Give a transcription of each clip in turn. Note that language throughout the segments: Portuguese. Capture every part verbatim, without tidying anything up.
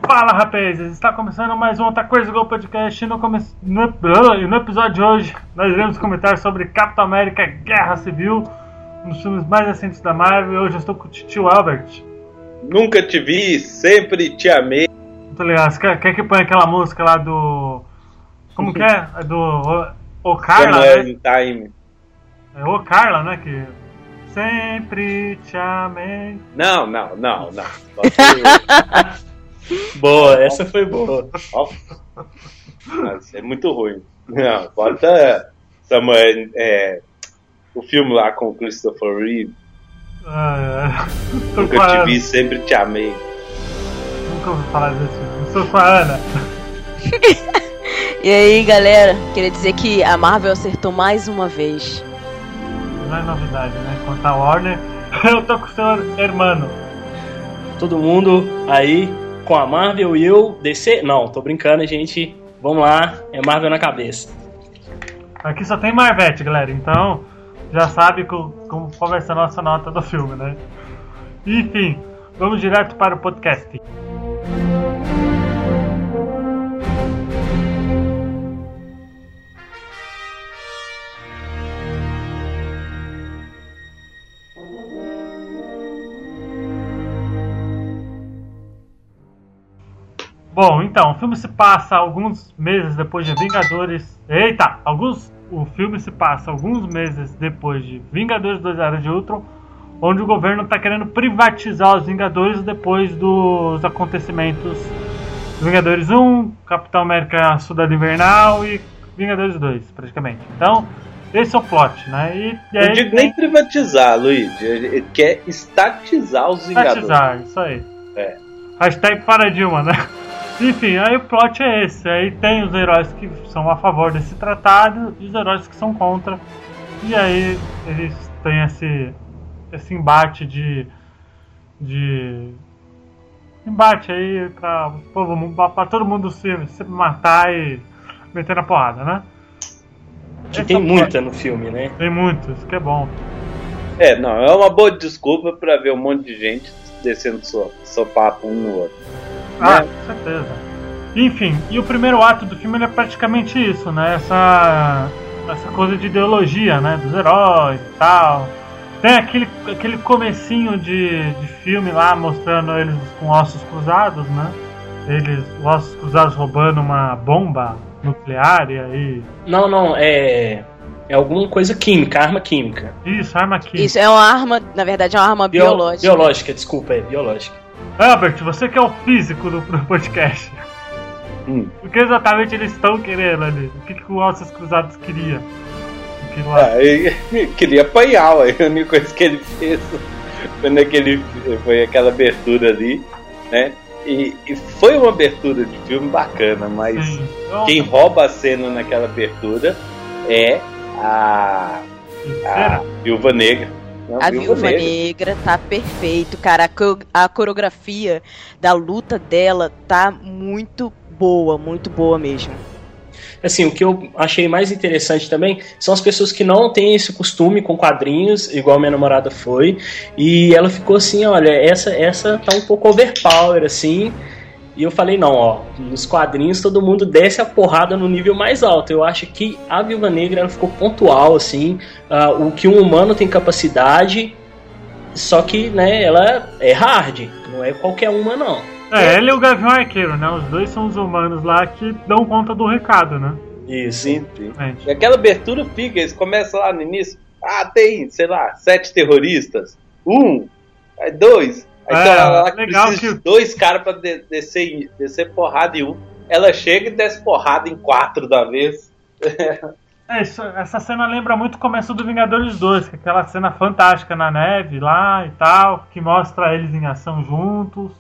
Fala, rapazes! Está começando mais um Outra Coisa Go Podcast. No, come... no... no episódio de hoje, nós iremos comentar sobre Capitão América Guerra Civil, um dos filmes mais recentes da Marvel. E hoje eu estou com o tio Albert. Nunca te vi, sempre te amei. Muito legal. Você quer, quer que põe aquela música lá do... Como que é? É do... O, o Carla, né? Time. É o Carla, né? Que... Sempre te amei. Não, não, não, não. Boa, essa foi boa. Mas é muito ruim. Não, bota Samuel, é, o filme lá com o Christopher Reeve. Ah, é. Nunca te vi, sempre te amei. Nunca ouvi falar desse filme. Eu sou com a Ana. E aí, galera, queria dizer que a Marvel acertou mais uma vez. Não é novidade, né? Quanto a Warner, eu tô com o seu hermano. Todo mundo aí com a Marvel e eu D C? Não, tô brincando, gente. Vamos lá, é Marvel na cabeça. Aqui só tem Marvete, galera, então já sabe como, como qual vai ser a nossa nota do filme, né? Enfim, vamos direto para o podcast. Bom, então, o filme se passa alguns meses depois de Vingadores... Eita! Alguns... O filme se passa alguns meses depois de Vingadores dois Era de Ultron, onde o governo está querendo privatizar os Vingadores depois dos acontecimentos Vingadores um, Capitão América Soldado Invernal e Vingadores dois, praticamente. Então, esse é o plot, né? E, e aí Não digo tem... nem privatizar, Luigi. Ele quer estatizar os Vingadores. Estatizar, isso aí. É. Hashtag para Dilma, né? Enfim, aí o plot é esse. Aí tem os heróis que são a favor desse tratado e os heróis que são contra. E aí eles têm esse, esse embate de... de embate aí pra, pra todo mundo se, se matar e meter na porrada, né? Que Esse tem é o muita plot. no filme, né? Tem muito, isso que é bom. É, não, é uma boa desculpa pra ver um monte de gente descendo sua, seu papo um no outro. Ah, com certeza. Enfim, e o primeiro ato do filme ele é praticamente isso, né? Essa, essa coisa de ideologia, né? Dos heróis e tal. Tem aquele, aquele comecinho de, de filme lá mostrando eles com ossos cruzados, né? Eles, ossos cruzados roubando uma bomba nuclear e aí... Não, não, é... É alguma coisa química, arma química. Isso, arma química. Isso é uma arma, na verdade é uma arma Bio- biológica. Biológica, desculpa, é biológica. Albert, você que é o físico do, do podcast. Hum. O que exatamente eles estão querendo ali? O que, que o Ossos Cruzados queria? Aquilo lá. Ah, ele queria apanhar, ué. A única coisa que ele fez foi, naquele, foi aquela abertura ali, né? E, e foi uma abertura de filme bacana, mas Sim. quem rouba a cena naquela abertura é a, a Viúva Negra. A Viúva Negra tá perfeito, cara. A, co- a coreografia da luta dela tá muito boa, muito boa mesmo. Assim, o que eu achei mais interessante também são as pessoas que não têm esse costume com quadrinhos, igual minha namorada foi, e ela ficou assim, olha, essa, essa tá um pouco overpower, assim, e eu falei, não, ó, nos quadrinhos todo mundo desce a porrada no nível mais alto. Eu acho que a Viúva Negra ela ficou pontual, assim, uh, o que um humano tem capacidade, só que, né, ela é hard, não é qualquer uma, não. É, ele e o Gavião Arqueiro, né? Os dois são os humanos lá que dão conta do recado, né? Isso. Sim, sim. Gente. E aquela abertura fica, eles começam lá no início, ah, tem, sei lá, sete terroristas, um, aí dois, aí É, então ela legal precisa que- de dois caras pra de- descer, descer porrada em um, ela chega e desce porrada em quatro da vez. É, isso, essa cena lembra muito o começo do Vingadores dois, que é aquela cena fantástica na neve lá e tal, que mostra eles em ação juntos.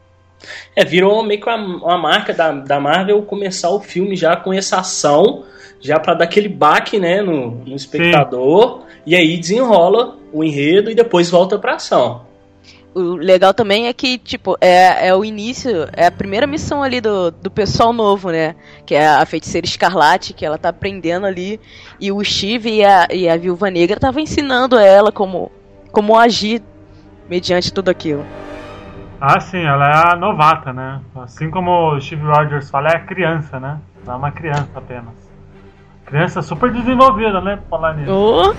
É, virou meio que uma, uma marca da, da Marvel começar o filme já com essa ação, já pra dar aquele baque, né, no, no espectador, Sim. E aí desenrola o enredo e depois volta pra ação. O legal também é que, tipo, é, é o início, é a primeira missão ali do, do pessoal novo, né? Que é a Feiticeira Escarlate, que ela tá aprendendo ali, e o Steve e a, e a Viúva Negra estavam ensinando ela como, como agir mediante tudo aquilo. Ah, sim, ela é a novata, né? Assim como o Steve Rogers fala, é a criança, né? Ela é uma criança apenas. Criança super desenvolvida, né? Pra falar nisso. Oh.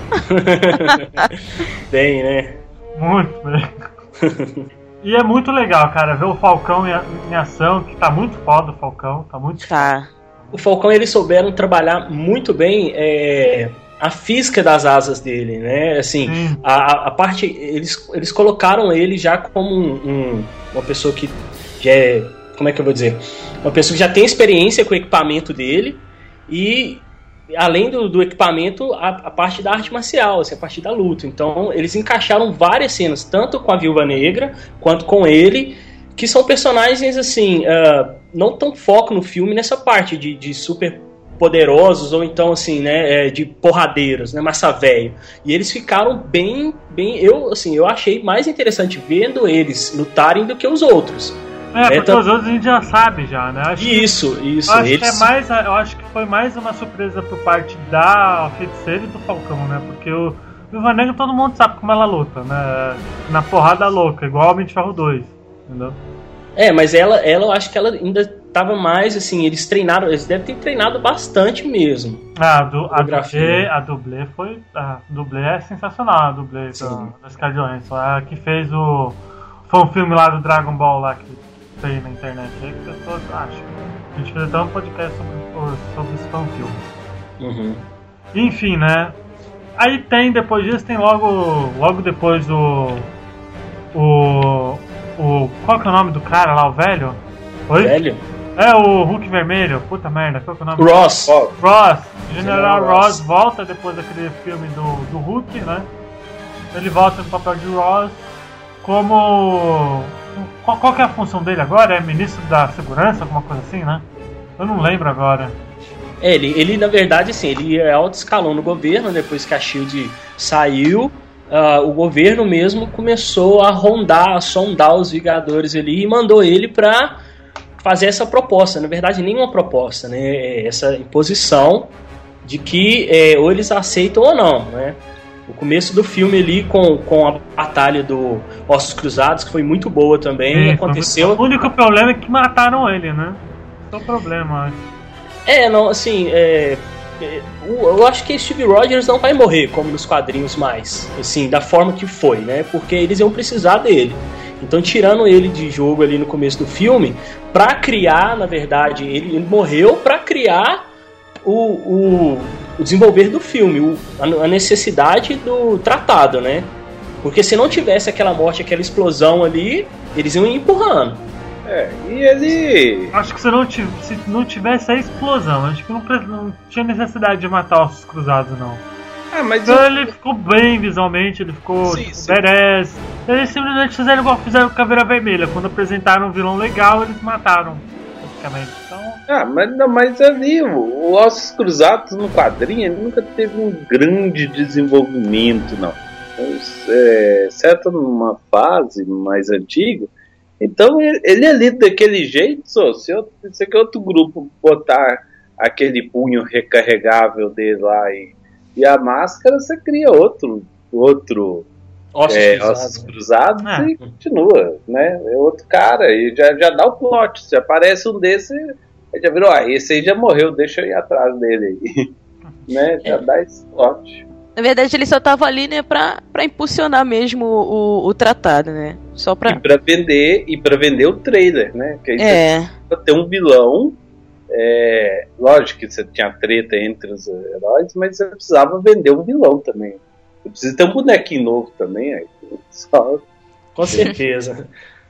Bem, né? Muito bem. E é muito legal, cara, ver o Falcão em, em ação, que tá muito foda o Falcão, tá muito Tá. O Falcão, eles souberam trabalhar muito bem é, a física das asas dele, né? Assim, Sim. a, a parte... Eles, eles colocaram ele já como um, um, uma pessoa que já é... Como é que eu vou dizer? Uma pessoa que já tem experiência com o equipamento dele e... Além do, do equipamento, a, a parte da arte marcial, assim, a parte da luta. Então, eles encaixaram várias cenas, tanto com a Viúva Negra, quanto com ele, que são personagens, assim, uh, não tão foco no filme nessa parte de, de super poderosos, ou então, assim, né, de porradeiros, né, massa velho. E eles ficaram bem, bem... Eu, assim, eu achei mais interessante vendo eles lutarem do que os outros. É, porque então... os outros a gente já sabe já, né? Acho isso, que, isso. Eu acho, eles... que é mais, eu acho que foi mais uma surpresa por parte da Feiticeira e do Falcão, né? Porque o Viúva Negra todo mundo sabe como ela luta, né? Na porrada louca, igual Homem de Ferro dois, entendeu? É, mas ela, ela, eu acho que ela ainda tava mais, assim, eles treinaram, eles devem ter treinado bastante mesmo. Ah, a, du, a, dublê, a dublê foi, a dublê é sensacional, a dublê das Guardiões, a que fez o, foi um filme lá do Dragon Ball lá, que tem na internet aí que as pessoas acham. A gente fez até um podcast sobre, sobre esse filme. Uhum. Enfim, né? Aí tem, depois disso, tem logo, logo depois o, o, o... Qual que é o nome do cara lá, o velho? Oi? Velho? É, o Hulk Vermelho. Puta merda, qual que é o nome? Ross. Ross. General, General Ross. Ross volta depois daquele filme do, do Hulk, né? Ele volta no papel de Ross como... Qual, qual que é a função dele agora? É ministro da segurança, alguma coisa assim, né? Eu não lembro agora. É, ele, ele na verdade, assim, ele é alto escalão no governo, depois que a SHIELD saiu, uh, o governo mesmo começou a rondar, a sondar os Vingadores ali e mandou ele pra fazer essa proposta. Na verdade, nenhuma proposta, né? Essa imposição de que é, ou eles aceitam ou não, né? O começo do filme ali com, com a batalha do Ossos Cruzados, que foi muito boa também, Sim, aconteceu... Muito... O único problema é que mataram ele, né? Esse é o problema, acho. É, não, assim, é... eu acho que Steve Rogers não vai morrer como nos quadrinhos mais, assim, da forma que foi, né? Porque eles iam precisar dele. Então, tirando ele de jogo ali no começo do filme, pra criar, na verdade, ele, ele morreu pra criar o... o o desenvolver do filme, o, a necessidade do tratado, né? Porque se não tivesse aquela morte, aquela explosão ali, eles iam empurrando. É, e ele... Acho que se não, tivesse, se não tivesse a explosão, acho que não, não tinha necessidade de matar Ossos Cruzados, não. Ah, mas então eu... ele ficou bem visualmente, ele ficou sim, tipo, sim. badass. Eles simplesmente fizeram igual fizeram com Caveira Vermelha. Quando apresentaram um vilão legal, eles mataram, praticamente. Então... Ah, mas, não, mas ali, o, o Ossos Cruzados no quadrinho, ele nunca teve um grande desenvolvimento, não. Então, é, certo numa fase mais antiga, então ele, ele ali daquele jeito, só, se, eu, se que outro grupo botar aquele punho recarregável dele lá e, e a máscara, você cria outro, outro Ossos é, Cruzados, ossos cruzados é. e continua, né? É outro cara, e já, já dá o plot. Se aparece um desse, aí já virou, ah, esse aí já morreu, deixa eu ir atrás dele aí. Né? Já é. dá esse plot. Na verdade, ele só tava ali, né, pra, pra impulsionar mesmo o, o, o tratado, né? Só pra... E pra vender, e pra vender o trailer, né? Que aí é. você precisa ter um vilão. É, lógico que você tinha treta entre os heróis, mas você precisava vender um vilão também. Você precisa ter um bonequinho novo também. Aí, só... Com certeza.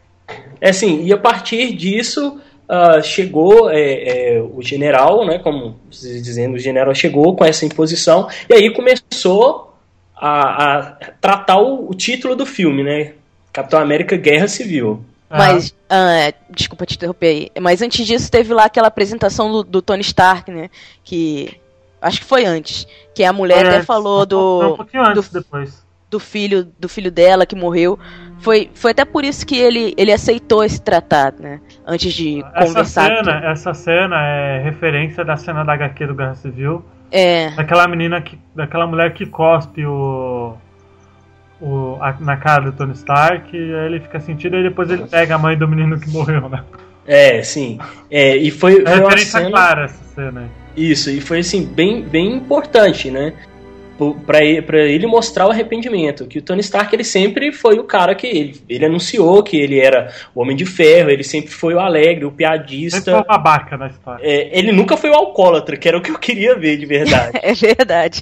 É assim, e a partir disso... Uh, chegou é, é, o general, né, como vocês dizendo, o general chegou com essa imposição e aí começou a, a tratar o, o título do filme, né, Capitão América Guerra Civil. Mas, ah. uh, desculpa te interromper aí, mas antes disso teve lá aquela apresentação do, do Tony Stark, né, que acho que foi antes, que a mulher é, até falou do, um pouquinho antes do, depois. do filho do filho dela que morreu. Foi, foi até por isso que ele, ele aceitou esse tratado, né? Antes de essa conversar. Cena, essa cena é referência da cena da H Q do Guerra Civil. É. Daquela menina, que, daquela mulher que cospe o, o, a, na cara do Tony Stark, e aí ele fica sentido, e depois ele pega a mãe do menino que morreu, né? É, sim. É, e foi, é foi uma referência cena... clara essa cena aí. Isso, e foi assim, bem, bem importante, né? Pra ele, pra ele mostrar o arrependimento. Que o Tony Stark, ele sempre foi o cara que... Ele, ele anunciou que ele era o Homem de Ferro, ele sempre foi o alegre, o piadista. Sempre foi o babaca da história. É, ele nunca foi o alcoólatra, que era o que eu queria ver, de verdade. É verdade.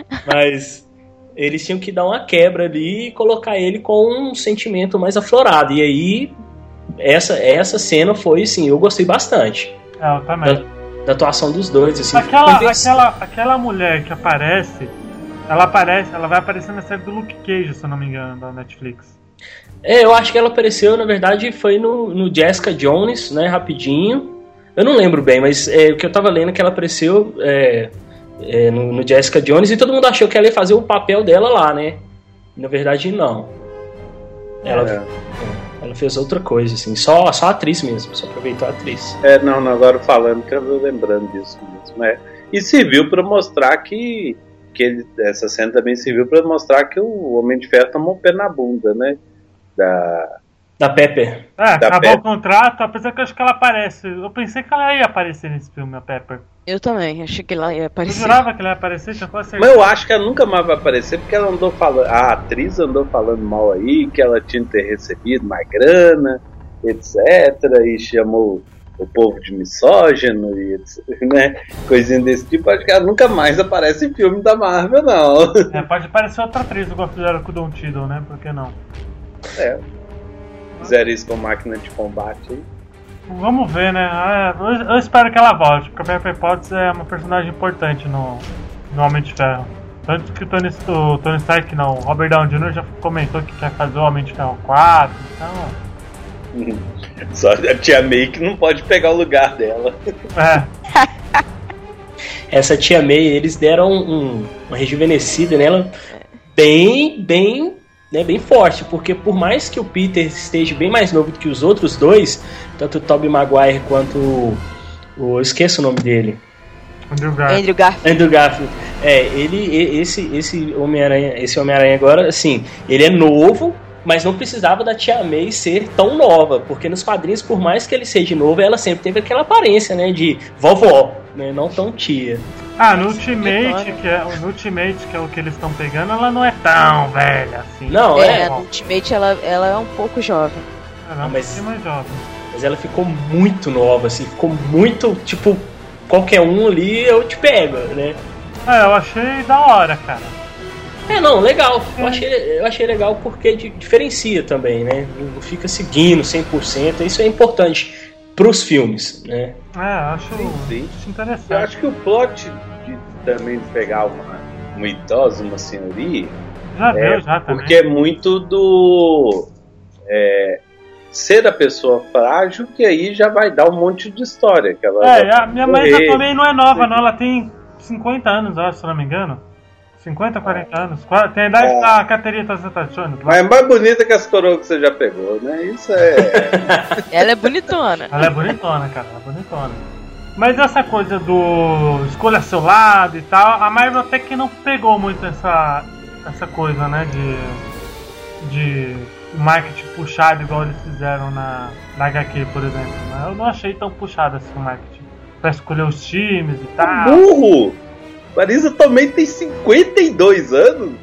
Mas eles tinham que dar uma quebra ali e colocar ele com um sentimento mais aflorado. E aí, essa, essa cena foi, assim, eu gostei bastante. É, eu também. Da, da atuação dos dois, assim. Aquela, aquela, aquela mulher que aparece... Ela aparece, ela vai aparecer na série do Luke Cage, se eu não me engano, da Netflix. É, eu acho que ela apareceu, na verdade, foi no, no Jessica Jones, né, rapidinho. Eu não lembro bem, mas é, o que eu tava lendo é que ela apareceu é, é, no, no Jessica Jones e todo mundo achou que ela ia fazer o papel dela lá, né? Na verdade, não. Ela, É. ela fez outra coisa, assim, só, só a atriz mesmo, só aproveitou a atriz. É, não, não, agora falando que eu tô lembrando disso mesmo. É. E serviu pra mostrar que, que ele, essa cena também serviu pra mostrar que o Homem de Ferro tomou um pé na bunda, né? Da, Da Pepper. É, Da acabou Pepper. o contrato, apesar que eu acho que ela aparece. Eu pensei que ela ia aparecer nesse filme, a Pepper. Eu também, achei que ela ia Eu aparecer. jurava que ela ia aparecer, tinha quase certeza. Mas eu acho que ela nunca mais vai aparecer, porque ela andou falando, a atriz andou falando mal aí, que ela tinha que ter recebido mais grana, etcétera, e chamou o povo de misógino, e etc, né? Coisinha desse tipo. Acho que ela nunca mais aparece em filme da Marvel, não. É, pode aparecer outra atriz, igual fizeram com o Don Cheadle, né? Por que não? É. Fizeram isso com máquina de combate aí. Vamos ver, né? Ah, Eu, eu espero que ela volte, porque a Pepper Potts é uma personagem importante no, no Homem de Ferro. Tanto que o Tony, o Tony Stark, não, o Robert Downey júnior já comentou que quer fazer o Homem de Ferro quatro, então... Só a Tia May que não pode pegar o lugar dela. É, Essa Tia May, eles deram um, uma rejuvenescida nela bem, bem, né, bem forte, porque por mais que o Peter esteja bem mais novo do que os outros dois, tanto o Tobey Maguire quanto o, o eu esqueço o nome dele, Andrew Garfield. Andrew Garfield. Andrew Garfield, é, ele, e- esse, esse Homem-Aranha, esse Homem-Aranha agora, assim, ele é novo, mas não precisava da Tia May ser tão nova, porque nos quadrinhos, por mais que ele seja novo, ela sempre teve aquela aparência, né, de vovó, né, não tão tia. Ah, no Ultimate, que é, no Ultimate, que é o que eles estão pegando, ela não é tão velha assim. Não, É, é, no Ultimate ela, ela é um pouco jovem. Ela é um mas- pouquinho mais jovem. mas ela ficou muito nova, assim, ficou muito, tipo, qualquer um ali eu te pego, né. Ah, eu achei da hora, cara. É, não, legal. Eu achei, eu achei legal porque di- diferencia também, né? Não fica seguindo cem por cento. Isso é importante pros filmes, né? É, eu acho, sim. acho interessante. Eu acho que o plot de também de pegar uma, uma idosa, uma senhoria, Já deu, é, já também. porque é muito do é, ser a pessoa frágil, que aí já vai dar um monte de história. Que ela É, vai a minha mãe morrer. já também não é nova, não. Ela tem cinquenta anos, eu acho, se eu não me engano. cinquenta, quarenta anos. Qua- Tem a idade É. da Caterina Zeta-Jones. Mas é mais bonita que as coroas que você já pegou, né? Isso é. Ela é bonitona. Ela é bonitona, cara. Ela é bonitona. Mas essa coisa do escolha seu lado e tal, a Marvel até que não pegou muito essa, essa coisa, né? De, de marketing puxado igual eles fizeram na, na H Q, por exemplo. Né? Eu não achei tão puxado assim o marketing. Pra escolher os times e tal. Burro! Marisa também tem cinquenta e dois anos.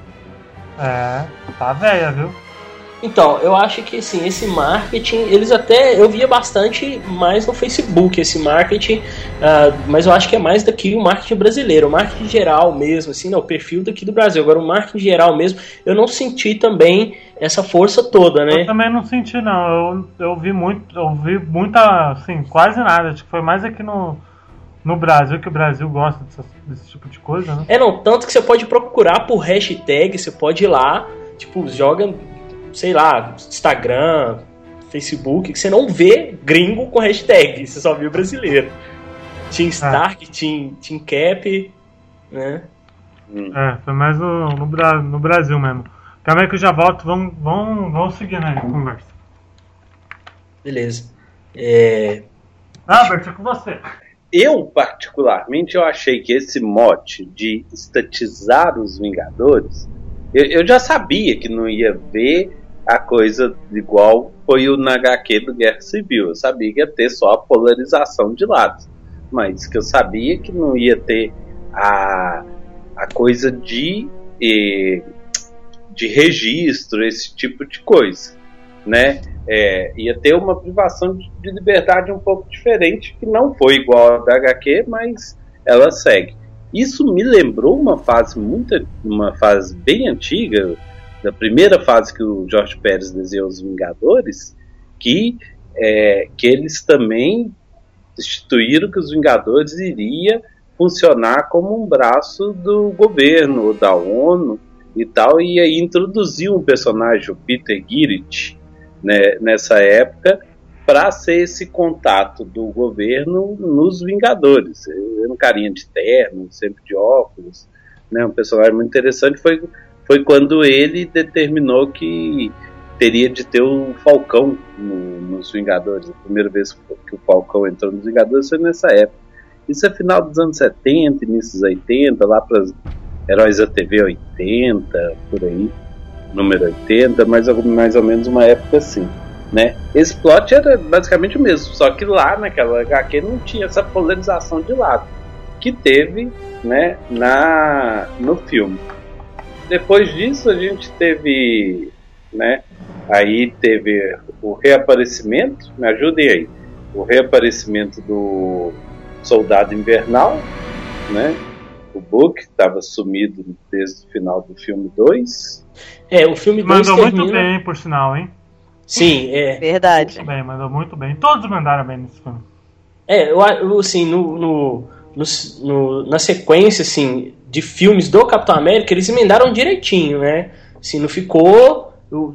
É, tá velha, viu? Então, eu acho que assim, esse marketing, eles até. Eu via bastante mais no Facebook esse marketing, ah, mas eu acho que é mais daqui o marketing brasileiro, o marketing geral mesmo, assim, não, o perfil daqui do Brasil. Agora, o marketing geral mesmo, eu não senti também essa força toda, né? Eu também não senti, não. Eu, eu vi muito, eu vi muita, assim, quase nada. Acho que foi mais aqui no, no Brasil, que o Brasil gosta dessa, desse tipo de coisa, né? É, não, tanto que você pode procurar por hashtag, você pode ir lá, tipo, joga, sei lá, Instagram, Facebook, que você não vê gringo com hashtag, você só viu brasileiro. Team Stark, Team, Team Cap, né? É, foi mais no, no, Bra- no Brasil mesmo. Calma aí que eu já volto, vamos, vamos, vamos seguir na conversa. Beleza. É... Ah, Bert, é com você. Eu, particularmente, eu achei que esse mote de estatizar os Vingadores Eu, eu já sabia que não ia ver a coisa igual foi o na agá quê do Guerra Civil. Eu sabia que ia ter só a polarização de lados. Mas que eu sabia que não ia ter a, a coisa de, de registro, esse tipo de coisa, né? É, ia ter uma privação de, de liberdade um pouco diferente, que não foi igual a da agá quê, mas ela segue. Isso me lembrou uma fase muito, uma fase bem antiga, da primeira fase que o Jorge Pérez desenhou os Vingadores, que, é, que eles também instituíram que os Vingadores iria funcionar como um braço do governo, da ONU e tal, e aí introduziu um personagem, o Peter Girich, né, nessa época, para ser esse contato do governo nos Vingadores. Ele era um carinha de terno, sempre de óculos, né, um personagem muito interessante. Foi, foi quando ele determinou que teria de ter o Falcão no, nos Vingadores. A primeira vez que o Falcão entrou nos Vingadores foi nessa época. Isso é final dos anos setenta, início dos oitenta, lá para os Heróis da T V oitenta, por aí, número oitenta, mais, mais ou menos uma época assim, né? Esse plot era basicamente o mesmo, só que lá naquela agá quê não tinha essa polarização de lado que teve, né, na, no filme. Depois disso a gente teve, né, aí teve o reaparecimento, me ajudem aí, o reaparecimento do Soldado Invernal, né? O Book estava sumido desde o final do filme dois. É, o filme dois mandou termina... muito bem, por sinal, hein? Sim, é. Verdade. Muito bem, mandou muito bem. Todos mandaram bem nesse filme. É, eu, eu assim, no, no, no, no, na sequência, assim, de filmes do Capitão América, eles emendaram direitinho, né? Assim, não ficou...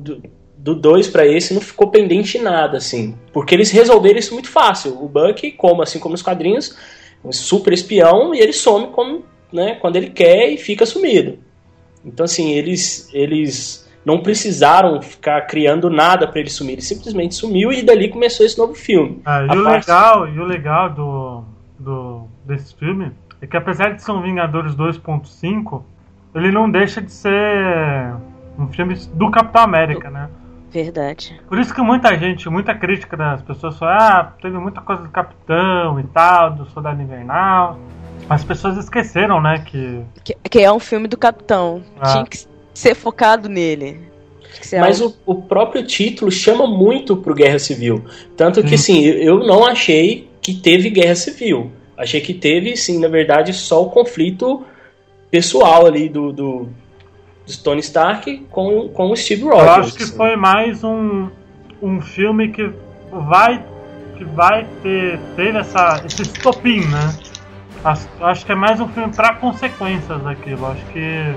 Do dois para esse não ficou pendente nada, assim. Porque eles resolveram isso muito fácil. O Bucky, como assim como os quadrinhos, um super espião, e ele some como, né, quando ele quer e fica sumido. Então, assim, eles, eles não precisaram ficar criando nada para ele sumir. Ele simplesmente sumiu e dali começou esse novo filme. Ah, e, o parte... legal, e o legal do, do, desse filme é que, apesar de ser um Vingadores dois ponto cinco, ele não deixa de ser um filme do Capitão América, né? Verdade. Por isso que muita gente, muita crítica das pessoas falou, ah, teve muita coisa do Capitão e tal, do Soldado Invernal. As pessoas esqueceram, né, que... Que, que é um filme do Capitão. Ah. Tinha que ser focado nele. Mas algo... o, o próprio título chama muito pro Guerra Civil. Tanto que, sim, eu não achei que teve Guerra Civil. Achei que teve, sim, na verdade, só o conflito pessoal ali do... do do Tony Stark com, com o Steve Rogers. Eu acho que foi mais um, um filme que vai, que vai ter, ter essa, esse estopim, né? Acho, acho que é mais um filme para consequências daquilo. Acho que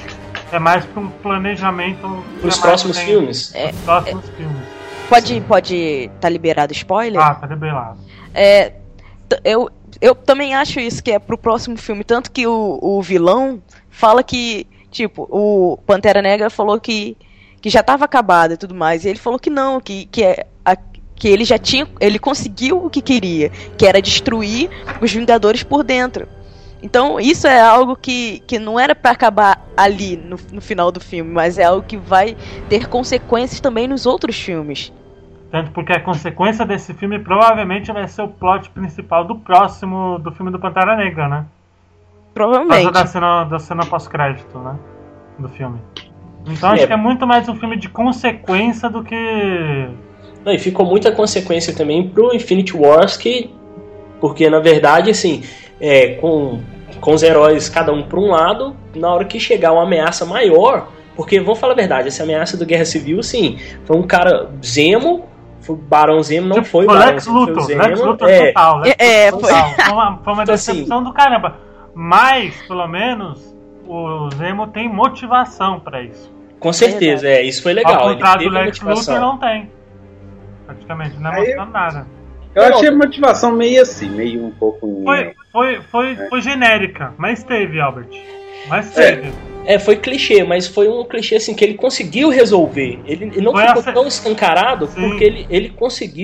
é mais para um planejamento... Os próximos tem, filmes? É, os próximos é, filmes. Pode pode tá liberado spoiler? Ah, tá liberado. É, eu, eu também acho isso, que é pro próximo filme. Tanto que o, o vilão fala que tipo, o Pantera Negra falou que, que já estava acabado e tudo mais. E ele falou que não, que, que, é, a, que ele já tinha. Ele conseguiu o que queria, que era destruir os Vingadores por dentro. Então, isso é algo que, que não era para acabar ali no, no final do filme, mas é algo que vai ter consequências também nos outros filmes. Tanto porque a consequência desse filme provavelmente vai ser o plot principal do próximo, do filme do Pantera Negra, né? Provavelmente. Por causa da cena, da cena pós-crédito, né? Do filme. Então acho é. que é muito mais um filme de consequência do que... Não, e ficou muita consequência também pro Infinity Wars, que... Porque, na verdade, assim, é, com, com os heróis cada um por um lado, na hora que chegar uma ameaça maior... Porque, vamos falar a verdade, essa ameaça do Guerra Civil, sim, foi um cara Zemo... O Barão Zemo não tipo, foi o Barão Lex Zemo. Luthor, Zemo. Lex Luthor é, total. Lex é, Luthor foi. total. Foi uma, foi uma então, decepção assim, do caramba. Mas, pelo menos, o Zemo tem motivação pra isso. Com certeza, é, isso foi legal. Ao contrário do Lex Luthor, não tem. Praticamente, não é mostrando nada. Eu achei a motivação meio assim, meio um pouco... Foi, foi, foi, é. foi genérica, mas teve, Albert. Mas teve. É. É, foi clichê, mas foi um clichê assim que ele conseguiu resolver. Ele, ele não foi ficou essa... tão escancarado, Sim. porque ele, ele conseguiu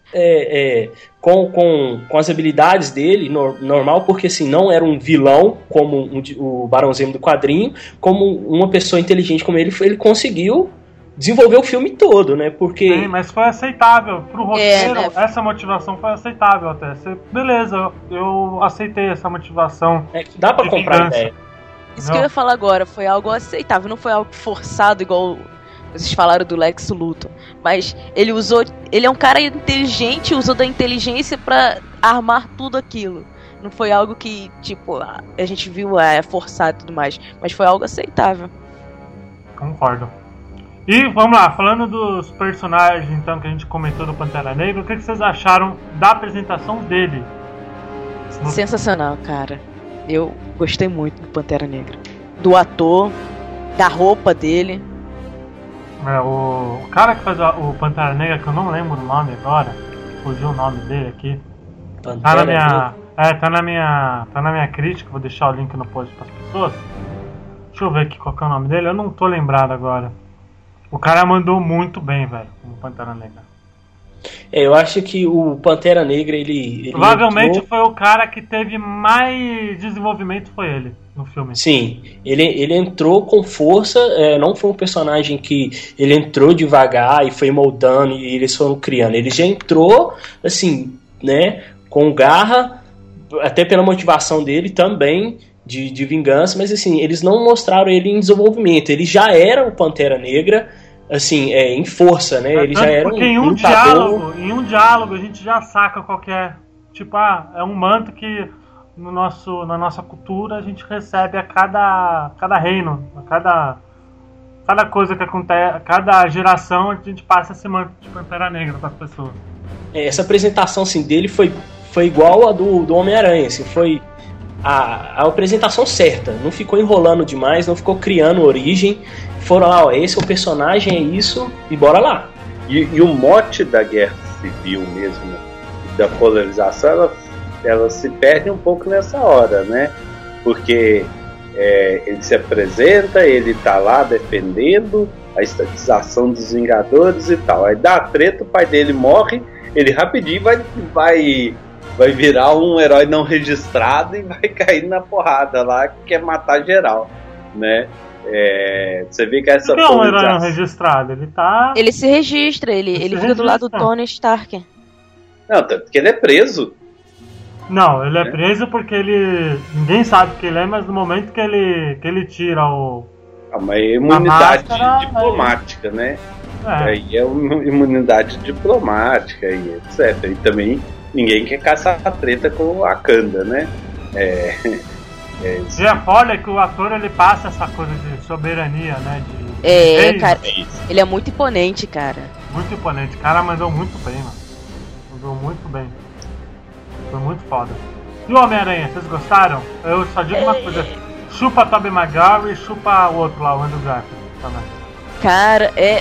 é, é, com, com, com as habilidades dele, no, normal, porque assim, não era um vilão como um, o Barão Zemo do quadrinho, como uma pessoa inteligente como ele, ele conseguiu desenvolver o filme todo, né? Porque... Sim, mas foi aceitável. Pro roteiro, é, né? essa motivação foi aceitável até. Você, beleza, eu, eu aceitei essa motivação. É, dá pra comprar a ideia. Isso que eu ia falar agora, foi algo aceitável, não foi algo forçado igual vocês falaram do Lex Luthor. Mas ele usou, ele é um cara inteligente, usou da inteligência pra armar tudo aquilo. Não foi algo que, tipo, a gente viu é forçado e tudo mais, mas foi algo aceitável. Concordo. E vamos lá, falando dos personagens então que a gente comentou do Pantera Negra, o que vocês acharam da apresentação dele? Sensacional, cara. Eu gostei muito do Pantera Negra. Do ator, da roupa dele. É, o, o cara que faz o, o Pantera Negra, que eu não lembro o nome agora, fugiu o nome dele aqui. Pantera Tá na minha, Negra. é, tá na minha, tá na minha crítica, vou deixar o link no post para as pessoas. Deixa eu ver aqui qual que é o nome dele, eu não tô lembrado agora. O cara mandou muito bem, velho, como Pantera Negra. É, eu acho que o Pantera Negra, ele... ele Provavelmente entrou... foi o cara que teve mais desenvolvimento, foi ele, no filme. Sim, ele, ele entrou com força, é, não foi um personagem que ele entrou devagar e foi moldando e eles foram criando. Ele já entrou, assim, né, com garra, até pela motivação dele também, de, de vingança, mas assim, eles não mostraram ele em desenvolvimento. Ele já era o Pantera Negra, assim, é, em força, né? É, ele já era um, em um lutador. diálogo, em um diálogo a gente já saca qualquer, tipo, ah, é um manto que no nosso, na nossa cultura a gente recebe a cada, cada reino, a cada, cada coisa que acontece, a cada geração a gente passa esse manto de Pantera Negra para as pessoas. É, essa apresentação assim, dele foi, foi igual a do, do Homem-Aranha, assim, foi a, a apresentação certa, não ficou enrolando demais, não ficou criando origem. Foram lá, ó, esse é o personagem, é isso, e bora lá. E, e o mote da guerra civil mesmo, da polarização, ela, ela se perde um pouco nessa hora, né? Porque é, ele se apresenta, ele tá lá defendendo a estatização dos Vingadores e tal. Aí dá treta, o pai dele morre, ele rapidinho vai, vai, vai virar um herói não registrado e vai cair na porrada lá, que quer matar geral, né? É, você vê que essa Ele é um herói não registrado, ele tá... Ele se registra, ele, Ele ele se fica do lado do registra. Tony Stark. Não, tanto que ele é preso. Não, ele é, É. preso porque ele... Ninguém sabe que ele é, mas no momento que ele, que ele tira o... É uma imunidade máscara, diplomática, né? É, Aí é uma imunidade diplomática e etcétera. E também ninguém quer caçar a treta com o Wakanda, né? É, é, e é foda que o ator ele passa essa coisa de soberania, né? De, É, de cara, é isso. ele é muito imponente, cara. Muito imponente. O cara mandou muito bem, mano. Mandou muito bem. Foi muito foda. E o Homem-Aranha, vocês gostaram? Eu só digo uma coisa. Chupa Tobey Maguire e chupa o outro lá, o Andrew Garfield também. Cara, é...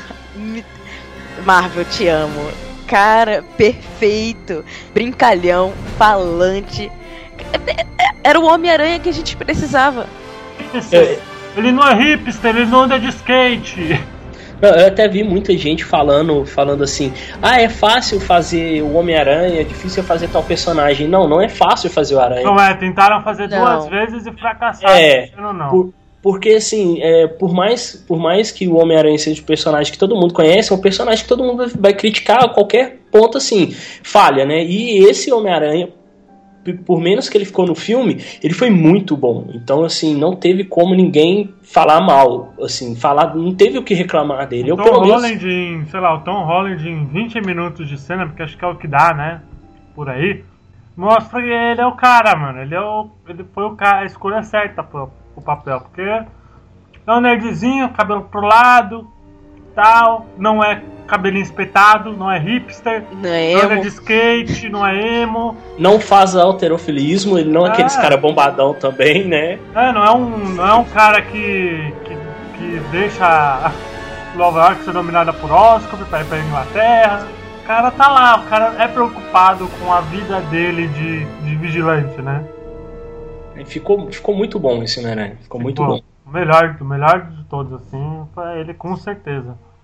Marvel, te amo. Cara, perfeito. Brincalhão, falante. Era o Homem-Aranha que a gente precisava. Esse- Ele não é hipster, ele não anda de skate. Não, eu até vi muita gente falando, falando assim, ah, é fácil fazer o Homem-Aranha, é difícil fazer tal personagem. Não, não é fácil fazer o Aranha. Não é, tentaram fazer Não. duas vezes e fracassaram. É, não, não. Por- porque assim, é, por, mais, por mais que o Homem-Aranha seja um personagem que todo mundo conhece, é um personagem que todo mundo vai- vai criticar a qualquer ponto, assim, falha, né? E esse Homem-Aranha, p- por menos que ele ficou no filme, ele foi muito bom. Então, assim, não teve como ninguém falar mal, assim, falar, não teve o que reclamar dele. O Eu, Tom pelo menos, Holland em, sei lá, o Tom Holland em vinte minutos de cena, porque acho que é o que dá, né? Por aí. Mostra que ele é o cara, mano. Ele, é o, ele foi o cara, a escolha certa pro, pro papel. Porque é um nerdzinho, cabelo pro lado, tal. Não é cabelinho espetado, não é hipster. Não é Não anda emo. de skate, não é emo. não faz alterofilismo, ele não é Ah. aqueles cara bombadão também, né? É, não é um, não é um cara que, que, que deixa Nova York ser dominada por Oscorp pra ir pra Inglaterra. O cara tá lá, o cara é preocupado com a vida dele de, de vigilante, né? Ficou, ficou muito bom esse Homem-Aranha, ficou muito Pô, bom. O melhor, o melhor de todos, assim, foi ele com certeza.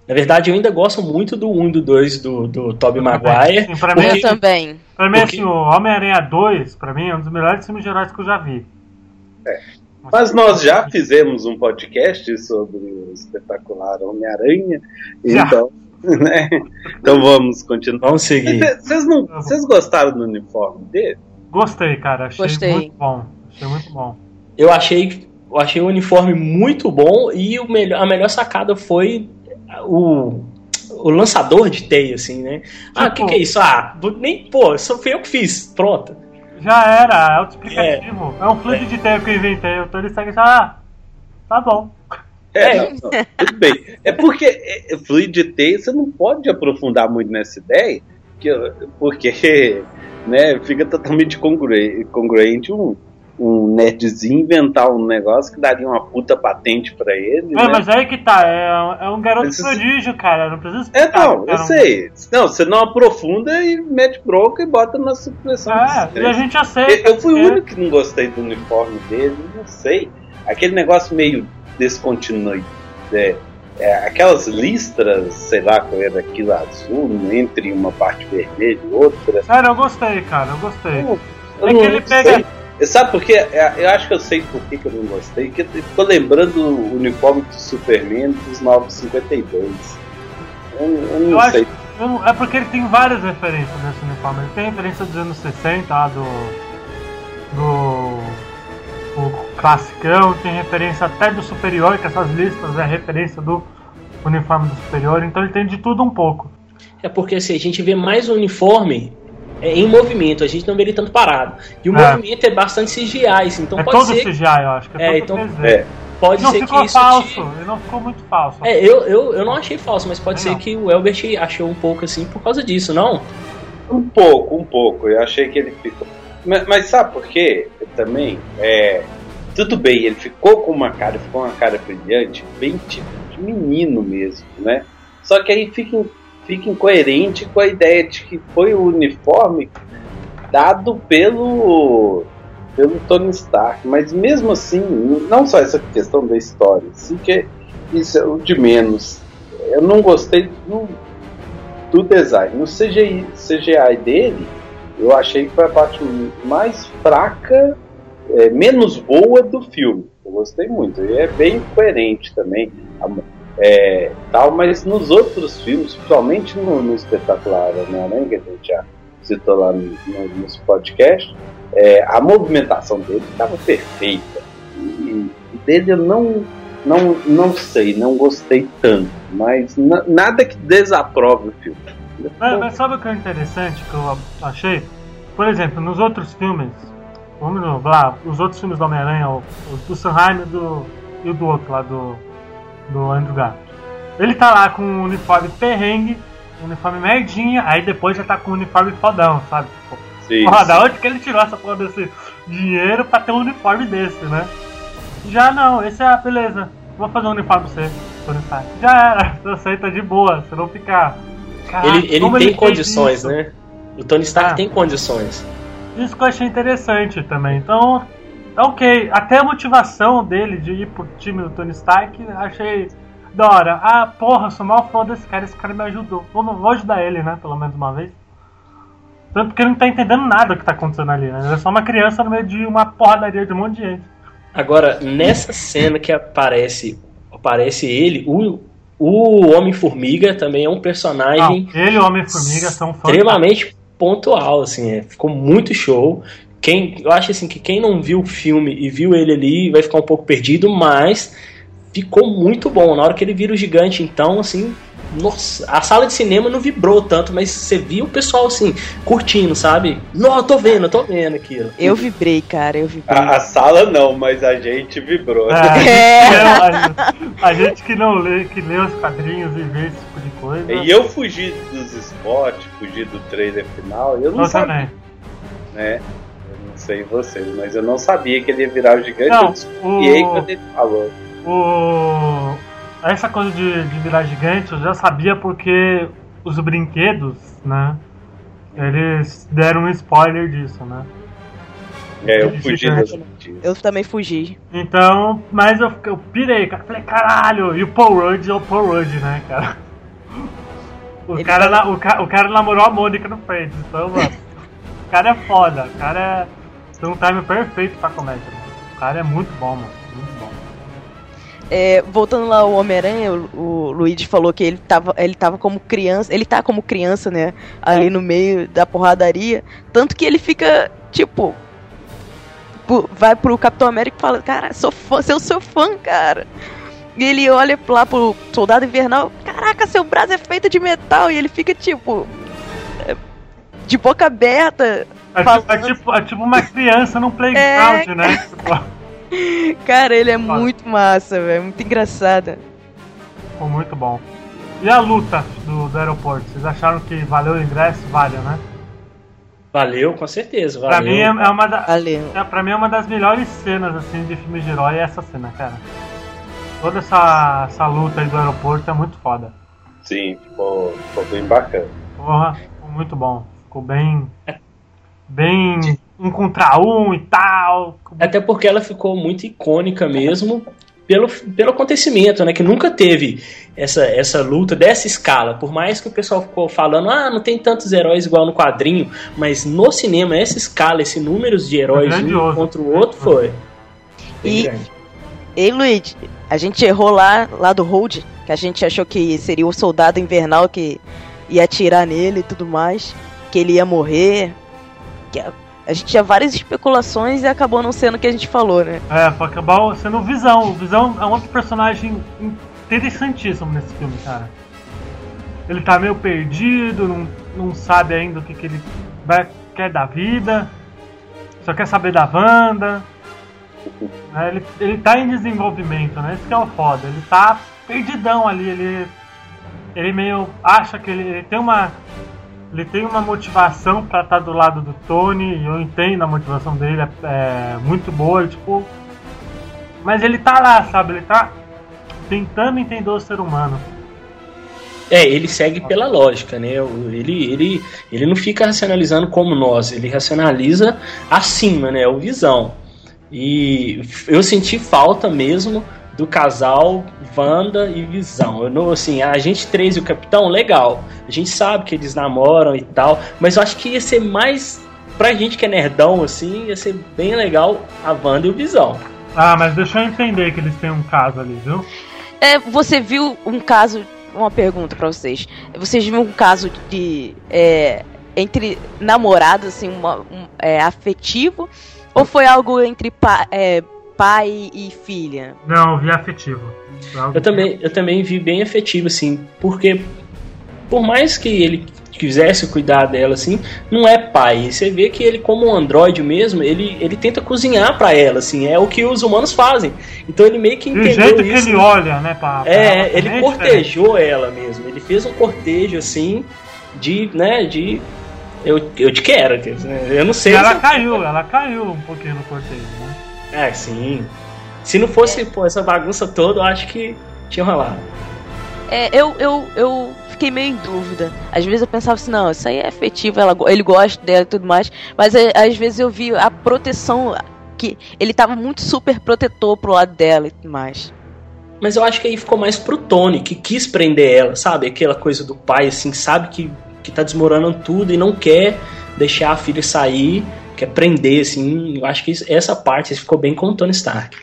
Na verdade, eu ainda gosto muito do um e do dois do, do Tobey Maguire. Sim, pra mim, Eu também. Pra mim, Porque- assim, o Homem-Aranha dois, pra mim, é um dos melhores filmes de heróis que eu já vi. É. Mas nós já fizemos um podcast sobre o espetacular Homem-Aranha, Já. então, né? Então vamos continuar. Vamos seguir. Vocês não, vocês gostaram do uniforme dele? Gostei, cara. Achei Gostei. muito bom. Achei muito bom. Eu achei, eu achei o uniforme muito bom e o melhor, a melhor sacada foi o, o lançador de teia, assim, né? Ah, o Tipo- que, que é isso? Ah, do- nem, pô, só fui eu que fiz. Pronto. Já era, é autoexplicativo. É, um fluido de teia que eu inventei. O Tony Stark já. Ah, tá bom. É, não, não, tudo bem. É porque é, fluido de teia, você não pode aprofundar muito nessa ideia, que, porque né, fica totalmente congruente, congruente um, um nerdzinho inventar um negócio que daria uma puta patente pra ele. É, né? mas aí que tá. É, é um garoto Mas isso- prodígio, cara. Não precisa É, explicar. não, eu cara, um- sei. Não, você não aprofunda e mete bronca e bota na supressão. É, de e a estresse. gente aceita. Eu, eu fui o é. único que não gostei do uniforme dele, não sei. Aquele negócio meio descontinuo. É, é, aquelas listras, sei lá qual era aquilo azul, entre uma parte vermelha e outra. Sério, eu gostei, cara. Eu gostei. Eu, eu É não que ele sei. pega- Sabe por quê? É, Eu acho que eu sei por que que eu não gostei. Que ficou lembrando o uniforme do Superman dos novos cinquenta e dois. Eu, eu não Eu acho- sei. Eu não- é porque ele tem várias referências nesse uniforme. Ele tem referência dos anos sessenta, lá do. do. O classicão, tem referência até do Superior, que essas listas é referência do uniforme do Superior, então ele tem de tudo um pouco. É porque assim, a gente vê mais o uniforme é, em movimento, a gente não vê ele tanto parado. E o É. movimento é bastante C G I, assim, então é pode todo ser, C G I, eu acho. Que é, É, todo então- três D. É. pode Não ser ficou que isso falso, te- ele não ficou muito falso. É, eu, eu, eu não achei falso, mas pode Eu ser não. que o Elbert achou um pouco assim por causa disso, não? Um pouco, um pouco. Eu achei que ele ficou. Mas, mas sabe por quê? Eu também. É... Tudo bem, ele ficou com uma cara, ficou uma cara brilhante, bem tipo de menino mesmo, né? Só que aí fica, fica incoerente com a ideia de que foi o uniforme dado pelo, pelo Tony Stark. Mas mesmo assim, não só essa questão da história, sim que isso é o de menos. Eu não gostei do, do design. No C G I, C G I dele, eu achei que foi a parte mais fraca, é, menos boa do filme. Eu gostei muito. E é bem coerente também. É, tal, mas nos outros filmes, principalmente no, no Espetacular Homem-Aranha, que a gente já citou lá no, no, nos podcasts, é, a movimentação dele estava perfeita. E, e dele eu não, não, não sei, não gostei tanto. Mas na, nada que desaprove o filme. Mas, mas sabe o que é interessante que eu achei? Por exemplo, nos outros filmes, vamos lá, os outros filmes do Homem-Aranha, o, o do Sanheim e do, e o do outro lá, do, do Andrew Garfield. Ele tá lá com um uniforme perrengue, um uniforme merdinha, aí depois já tá com um uniforme fodão, sabe? Tipo, Sim, porra, sim. da onde que ele tirou essa porra desse dinheiro pra ter um uniforme desse, né? Já não, esse é, beleza, vou fazer um uniforme pra você, Tony Stark. Já era, você aceita de boa, você não fica... Caraca, ele ele como tem fez condições, isso? né? O Tony Stark Ah. tem condições. Isso que eu achei interessante também. Então, ok. Até a motivação dele de ir pro time do Tony Stark, achei da hora. Ah, porra, sou mal fã desse cara, esse cara me ajudou. Vou, vou ajudar ele, né? Pelo menos uma vez. Tanto que ele não tá entendendo nada do que tá acontecendo ali, né? Ele é só uma criança no meio de uma porradaria de um monte de gente. Agora, nessa cena que aparece, aparece ele, o, o Homem-Formiga também é um personagem Não, ele e o Homem-Formiga são fãs. extremamente pontual, assim, é, ficou muito show. Quem, eu acho assim que quem não viu o filme e viu ele ali vai ficar um pouco perdido, mas ficou muito bom. Na hora que ele vira o gigante, então, assim, nossa, a sala de cinema não vibrou tanto, mas você viu o pessoal, assim, curtindo, sabe? Não, eu tô vendo, eu tô vendo aquilo. Eu vibrei, cara, eu vibrei. A, a sala não, mas a gente vibrou. É, a, a gente que não lê, que lê os quadrinhos e vê esse tipo de coisa. E eu fugi dos spots, fugi do trailer final, eu não eu sabia, também. né? Eu não sei vocês, mas eu não sabia que ele ia virar o gigante. Não, eu desconfiei o- quando ele falou. O... Essa coisa de, de virar gigante eu já sabia porque os brinquedos, né? Eles deram um spoiler disso, né? É, eu Ele fugi gigante. das notícias. Eu também fugi. Então, mas eu, eu pirei, cara. Falei, caralho! E o Paul Rudd é o Paul Rudd, né, cara? O cara, tá... o, ca, o cara namorou a Mônica no Friends, então, mano. O cara é foda, o cara é. Tem um time perfeito pra comédia, mano. O cara é muito bom, mano. Muito bom. É, voltando lá ao Homem-Aranha, o, o Luigi falou que ele tava, ele tava como criança. Ele tá como criança, né? Ali no meio da porradaria. Tanto que ele fica, tipo. Vai pro Capitão América e fala: cara, sou fã, eu sou fã, cara. E ele olha lá pro Soldado Invernal: caraca, seu braço é feito de metal. E ele fica tipo de boca aberta. É, tipo, é, tipo, é tipo uma criança num playground, é... né? Cara, ele é Nossa. muito massa, velho. Muito engraçado. Ficou muito bom. E a luta do, do aeroporto? Vocês acharam que valeu o ingresso? Valeu, né? Valeu, com certeza. Valeu. Pra mim é, é uma da, valeu. É, pra mim é uma das melhores cenas assim, de filme de herói, é essa cena, cara. Toda essa, essa luta aí do aeroporto é muito foda. Sim, ficou, ficou bem bacana. Porra, ficou muito bom. Ficou bem. Bem um contra um e tal. Até porque ela ficou muito icônica mesmo pelo, pelo acontecimento, né? Que nunca teve essa, essa luta dessa escala. Por mais que o pessoal ficou falando, ah, não tem tantos heróis igual no quadrinho, mas no cinema, essa escala, esse número de heróis é um contra o outro foi. E, e Luigi, a gente errou lá, lá do Hold, que a gente achou que seria o Soldado Invernal que ia atirar nele e tudo mais, que ele ia morrer. Que a, a gente tinha várias especulações e acabou não sendo o que a gente falou, né? É, foi acabar sendo o Visão. O Visão é um outro personagem interessantíssimo nesse filme, cara. Ele tá meio perdido, não, não sabe ainda o que, que ele vai, quer da vida, só quer saber da Wanda. É, ele, ele tá em desenvolvimento, né? Isso que é o foda. Ele tá perdidão ali, ele, ele meio acha que ele, ele tem uma... Ele tem uma motivação pra estar do lado do Tony, e eu entendo a motivação dele, é, é muito boa, tipo... Mas ele tá lá, sabe? Ele tá tentando entender o ser humano. É, ele segue pela lógica, né? Ele, ele, ele não fica racionalizando como nós, ele racionaliza acima, né? O Visão. E eu senti falta mesmo do casal Wanda e Visão. Eu não, assim, a gente três e o Capitão, legal. A gente sabe que eles namoram e tal, mas eu acho que ia ser mais, pra gente que é nerdão, assim, ia ser bem legal a Wanda e o Visão. Ah, mas deixa eu entender que eles têm um caso ali, viu? É, você viu um caso, uma pergunta pra vocês. Vocês viram um caso de é, entre namorados, assim, uma, um, é, afetivo, ou foi algo entre pa, é, pai e filha? Não, eu vi afetivo. Eu também, eu também vi bem afetivo, assim, porque por mais que ele quisesse cuidar dela, assim, não é pai. Você vê que ele, como um androide mesmo, ele, ele tenta cozinhar pra ela, assim, é o que os humanos fazem. Então ele meio que entendeu isso. Do jeito que ele olha, né, pra, pra É, ela, ele cortejou é. ela mesmo. Ele fez um cortejo, assim, de, né, de... Eu, eu te quero, eu não sei. E ela caiu, ela caiu um pouquinho no cortejo, né? É, sim. Se não fosse pô, essa bagunça toda, eu acho que tinha rolado. É, eu, eu, eu fiquei meio em dúvida. Às vezes eu pensava assim, não, isso aí é afetivo, ela, ele gosta dela e tudo mais. Mas é, às vezes eu vi a proteção, que ele tava muito super protetor pro lado dela e tudo mais. Mas eu acho que aí ficou mais pro Tony, que quis prender ela, sabe? Aquela coisa do pai, assim, sabe que, que tá desmoronando tudo e não quer deixar a filha sair, quer prender, assim. Eu acho que essa parte ficou bem com o Tony Stark.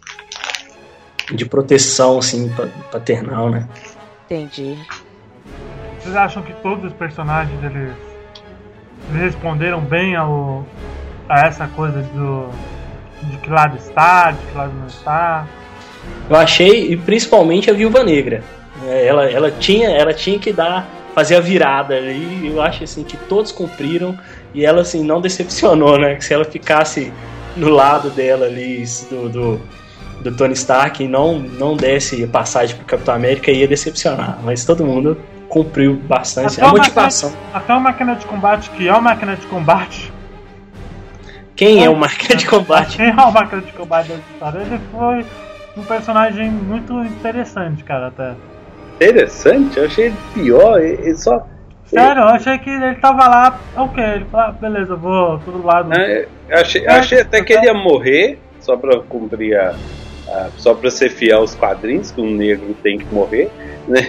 De proteção, assim, paternal, né? Entendi. Vocês acham que todos os personagens, eles, eles responderam bem ao, a essa coisa do, de que lado está, de que lado não está? Eu achei, e principalmente a Viúva Negra. Ela, ela, tinha, ela tinha que dar, fazer a virada ali. Eu acho assim, que todos cumpriram e ela assim, não decepcionou, né? Que se ela ficasse no lado dela ali, do... do do Tony Stark e não, não desse passagem pro Capitão América, ia decepcionar, mas todo mundo cumpriu bastante. Até a motivação. Máquina, até uma máquina de combate que é uma máquina de combate. Quem é, é o máquina de combate? Quem é o máquina de combate dessa história? Ele foi um personagem muito interessante, cara, até. Interessante? Eu achei ele pior, ele só... Sério, eu achei que ele tava lá, ok, ele falou, ah, beleza, eu vou todo lado. É, eu achei, eu achei até que ele ia morrer, só pra cumprir a, ah, só pra ser fiel aos quadrinhos, que um negro tem que morrer, né?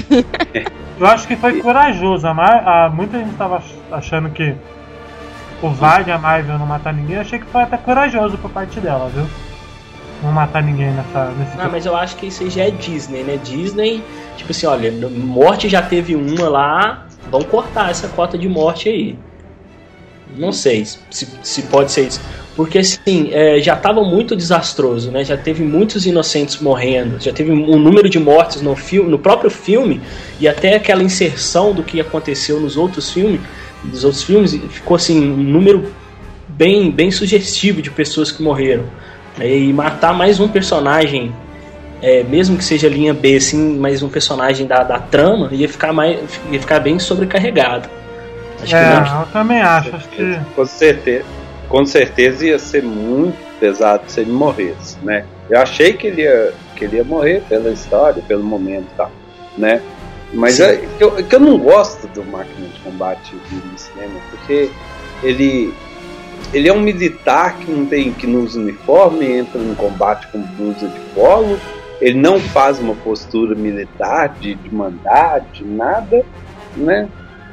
Eu acho que foi corajoso. A Mar... a... Muita gente tava achando que o Vard e a Marvel não matar ninguém. Eu achei que foi até corajoso por parte dela, viu? Não matar ninguém nessa, nesse Não, mas eu acho que isso aí já é Disney, né? Disney, tipo assim, olha, morte já teve uma lá, vamos cortar essa cota de morte aí. Não sei se, se pode ser isso. Porque assim, é, já estava muito desastroso, né? Já teve muitos inocentes morrendo, já teve um número de mortes no filme, no próprio filme, e até aquela inserção do que aconteceu nos outros filmes, dos outros filmes, ficou assim, um número bem, bem sugestivo de pessoas que morreram. E matar mais um personagem, é, mesmo que seja linha B, assim, mais um personagem da, da trama, ia ficar, mais, ia ficar bem sobrecarregado. Acho é, que não... eu também acho. acho que... Com certeza, com certeza ia ser muito pesado se ele morresse, né? Eu achei que ele ia, que ele ia morrer pela história, pelo momento e tal, né? Mas é, que, eu, que eu não gosto do Máquina de Combate no cinema, porque ele... Ele é um militar que não tem, que não usa uniforme, entra no combate com blusa de polo. Ele não faz uma postura militar de, de mandar, de nada, né?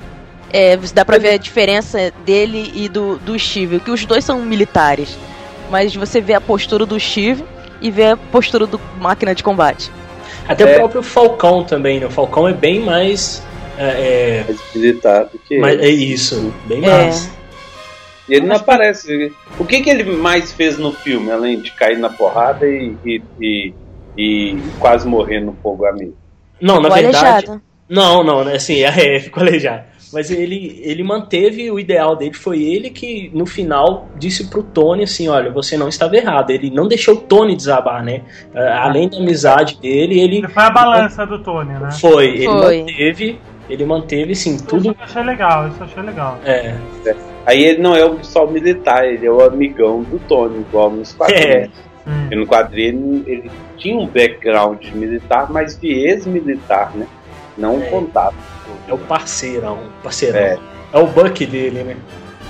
É, dá pra ver a diferença dele e do, do Steve, que os dois são militares, mas você vê a postura do Steve e vê a postura do Máquina de Combate. Até é. O próprio Falcão também, né? O Falcão é bem mais... É, mais militar do que mais, é isso, bem mais... É. E ele não aparece. O que, que ele mais fez no filme, além de cair na porrada e, e, e, e quase morrer no fogo amigo? Não, na ficou verdade... Aleijado. Não, não, assim, é, ficou aleijado. Mas ele, ele manteve o ideal dele, foi ele que no final disse pro Tony assim, olha, você não estava errado. Ele não deixou o Tony desabar, né? Além da amizade dele, ele... ele foi a balança do Tony, né? Foi, ele foi. manteve... Ele manteve, sim, tudo... Isso eu achei legal, isso eu achei legal. É. é. Aí ele não é o só militar, ele é o amigão do Tony, igual nos quadrinhos. É. Hum. No quadrinho ele, ele tinha um background militar, mas de ex-militar, né? Não um é. contato. É o parceirão, parceirão. É, é o Buck dele, né?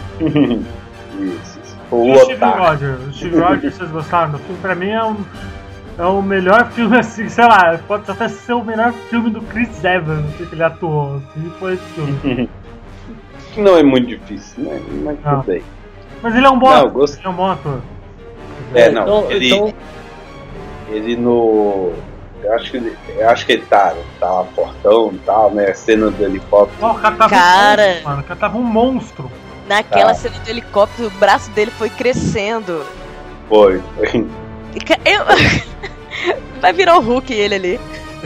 Isso. O, o Steve Rogers. O Steve Rogers, vocês gostaram do filme? Pra mim é um... É o melhor filme, assim, sei lá, pode até ser o melhor filme do Chris Evans que ele atuou, assim, foi esse filme. Não é muito difícil, né? Mas não. tudo bem. Mas ele é um bom não, ator, gost... ele é um bom ator. É, não, então, ele, então... ele no... Eu acho que ele, eu acho que ele tá, tá lá fortão e tal, né? A cena do helicóptero. Oh, o cara tava cara... um monstro, mano, o cara tava um monstro. Naquela ah. cena do helicóptero, o braço dele foi crescendo. Foi, foi. Eu... Vai virar o Hulk ele ali.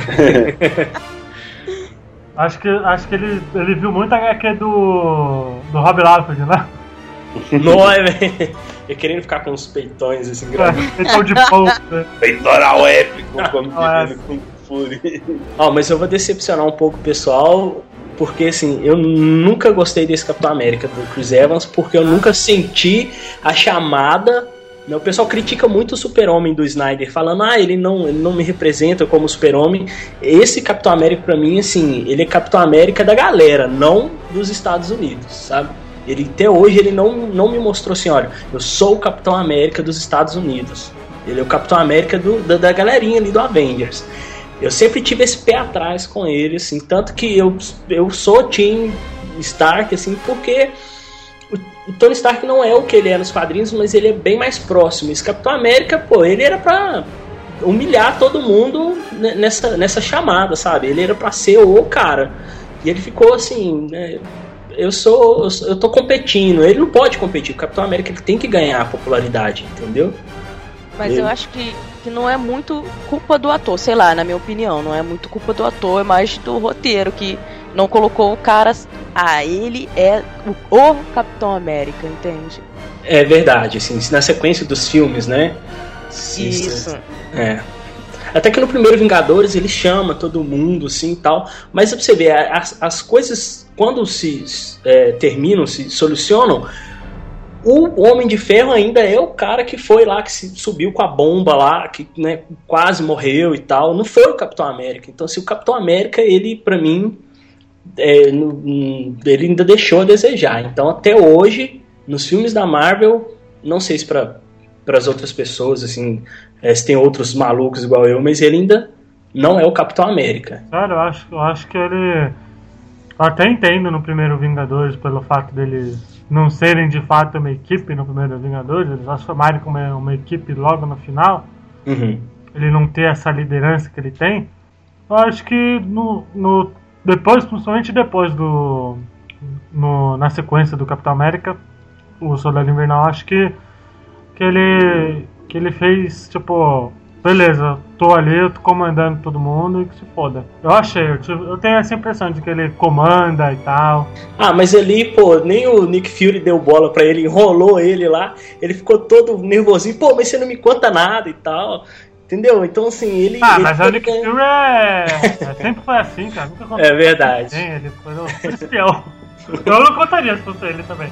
acho que, acho que ele, ele viu muito a H Q do, do Rob Liefeld, né? Não é, velho. Eu querendo ficar com os peitões assim, grandes. É, peitão de pão, né? Peitoral épico, como dizendo com Fury. Ó, mas eu vou decepcionar um pouco o pessoal, porque assim, eu nunca gostei desse Capitão América do Chris Evans, porque eu nunca senti a chamada. O pessoal critica muito o Super-Homem do Snyder, falando, ah, ele não, ele não me representa como Super-Homem. Esse Capitão América, pra mim, assim, ele é Capitão América da galera, não dos Estados Unidos, sabe? Ele, até hoje, ele não, não me mostrou assim, olha, eu sou o Capitão América dos Estados Unidos. Ele é o Capitão América do, da, da galerinha ali do Avengers. Eu sempre tive esse pé atrás com ele, assim, tanto que eu, eu sou Team Stark, assim, porque... O Tony Stark não é o que ele é nos quadrinhos, mas ele é bem mais próximo. Esse Capitão América, pô, ele era pra humilhar todo mundo nessa, nessa chamada, sabe? Ele era pra ser o cara. E ele ficou assim, né? Eu sou, eu, sou, eu tô competindo. Ele não pode competir. O Capitão América ele tem que ganhar popularidade, entendeu? Mas ele... eu acho que, que não é muito culpa do ator, sei lá, na minha opinião. Não é muito culpa do ator, é mais do roteiro que não colocou o cara... Ah, ele é o, o Capitão América, entende? É verdade, assim, na sequência dos filmes, né? Isso. É. Até que no primeiro Vingadores ele chama todo mundo, assim, e tal. Mas pra você ver, as, as coisas, quando se é, terminam, se solucionam, o Homem de Ferro ainda é o cara que foi lá, que se subiu com a bomba lá, que, né, quase morreu e tal. Não foi o Capitão América. Então, assim, o Capitão América, ele, pra mim... É, no, ele ainda deixou a desejar. Então até hoje nos filmes da Marvel, não sei se pra, para as outras pessoas, assim, é, se tem outros malucos igual eu, mas ele ainda não é o Capitão América. Cara, eu acho, eu acho que ele... Eu até entendo no primeiro Vingadores, pelo fato deles não serem de fato uma equipe no primeiro Vingadores, eles transformarem como uma, uma equipe logo no final, Uhum. ele não ter essa liderança que ele tem. Eu acho que no, no, depois, principalmente depois do... No, na sequência do Capitão América, o Soldado Invernal, acho que, que, ele, que ele fez, tipo, beleza, tô ali, eu tô comandando todo mundo e que se foda. Eu achei, eu, tive, eu tenho essa impressão de que ele comanda e tal. Ah, mas ali, pô, nem o Nick Fury deu bola pra ele, enrolou ele lá, ele ficou todo nervosinho, pô, mas você não me conta nada e tal, entendeu? Então, assim, ele... Ah, ele mas o Nick Fury é, é, sempre foi assim, cara, nunca aconteceu. É verdade. Sim, ele foi o espião. Eu não contaria se fosse ele também.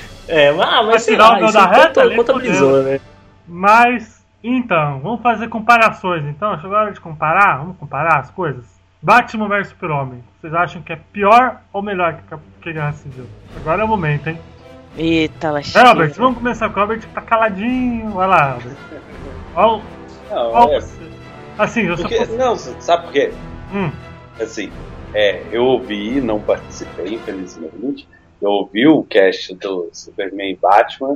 É, ah, mas sei tirar lá, o isso da reta, conta- ali contabilizou, fodeu. né? Mas, então, vamos fazer comparações. Então, chegou a hora de comparar? Vamos comparar as coisas? Batman versus Super-Homem. Vocês acham que é pior ou melhor que, que Guerra Civil? Agora é o momento, hein? Eita, É, Albert, vamos começar com o Albert, tá caladinho. Vai lá, Albert. Ó, Não, ó, é, assim, eu sou... porque, não, sabe por quê? Hum, Assim, é, eu ouvi, não participei, infelizmente. Eu ouvi o cast do Superman e Batman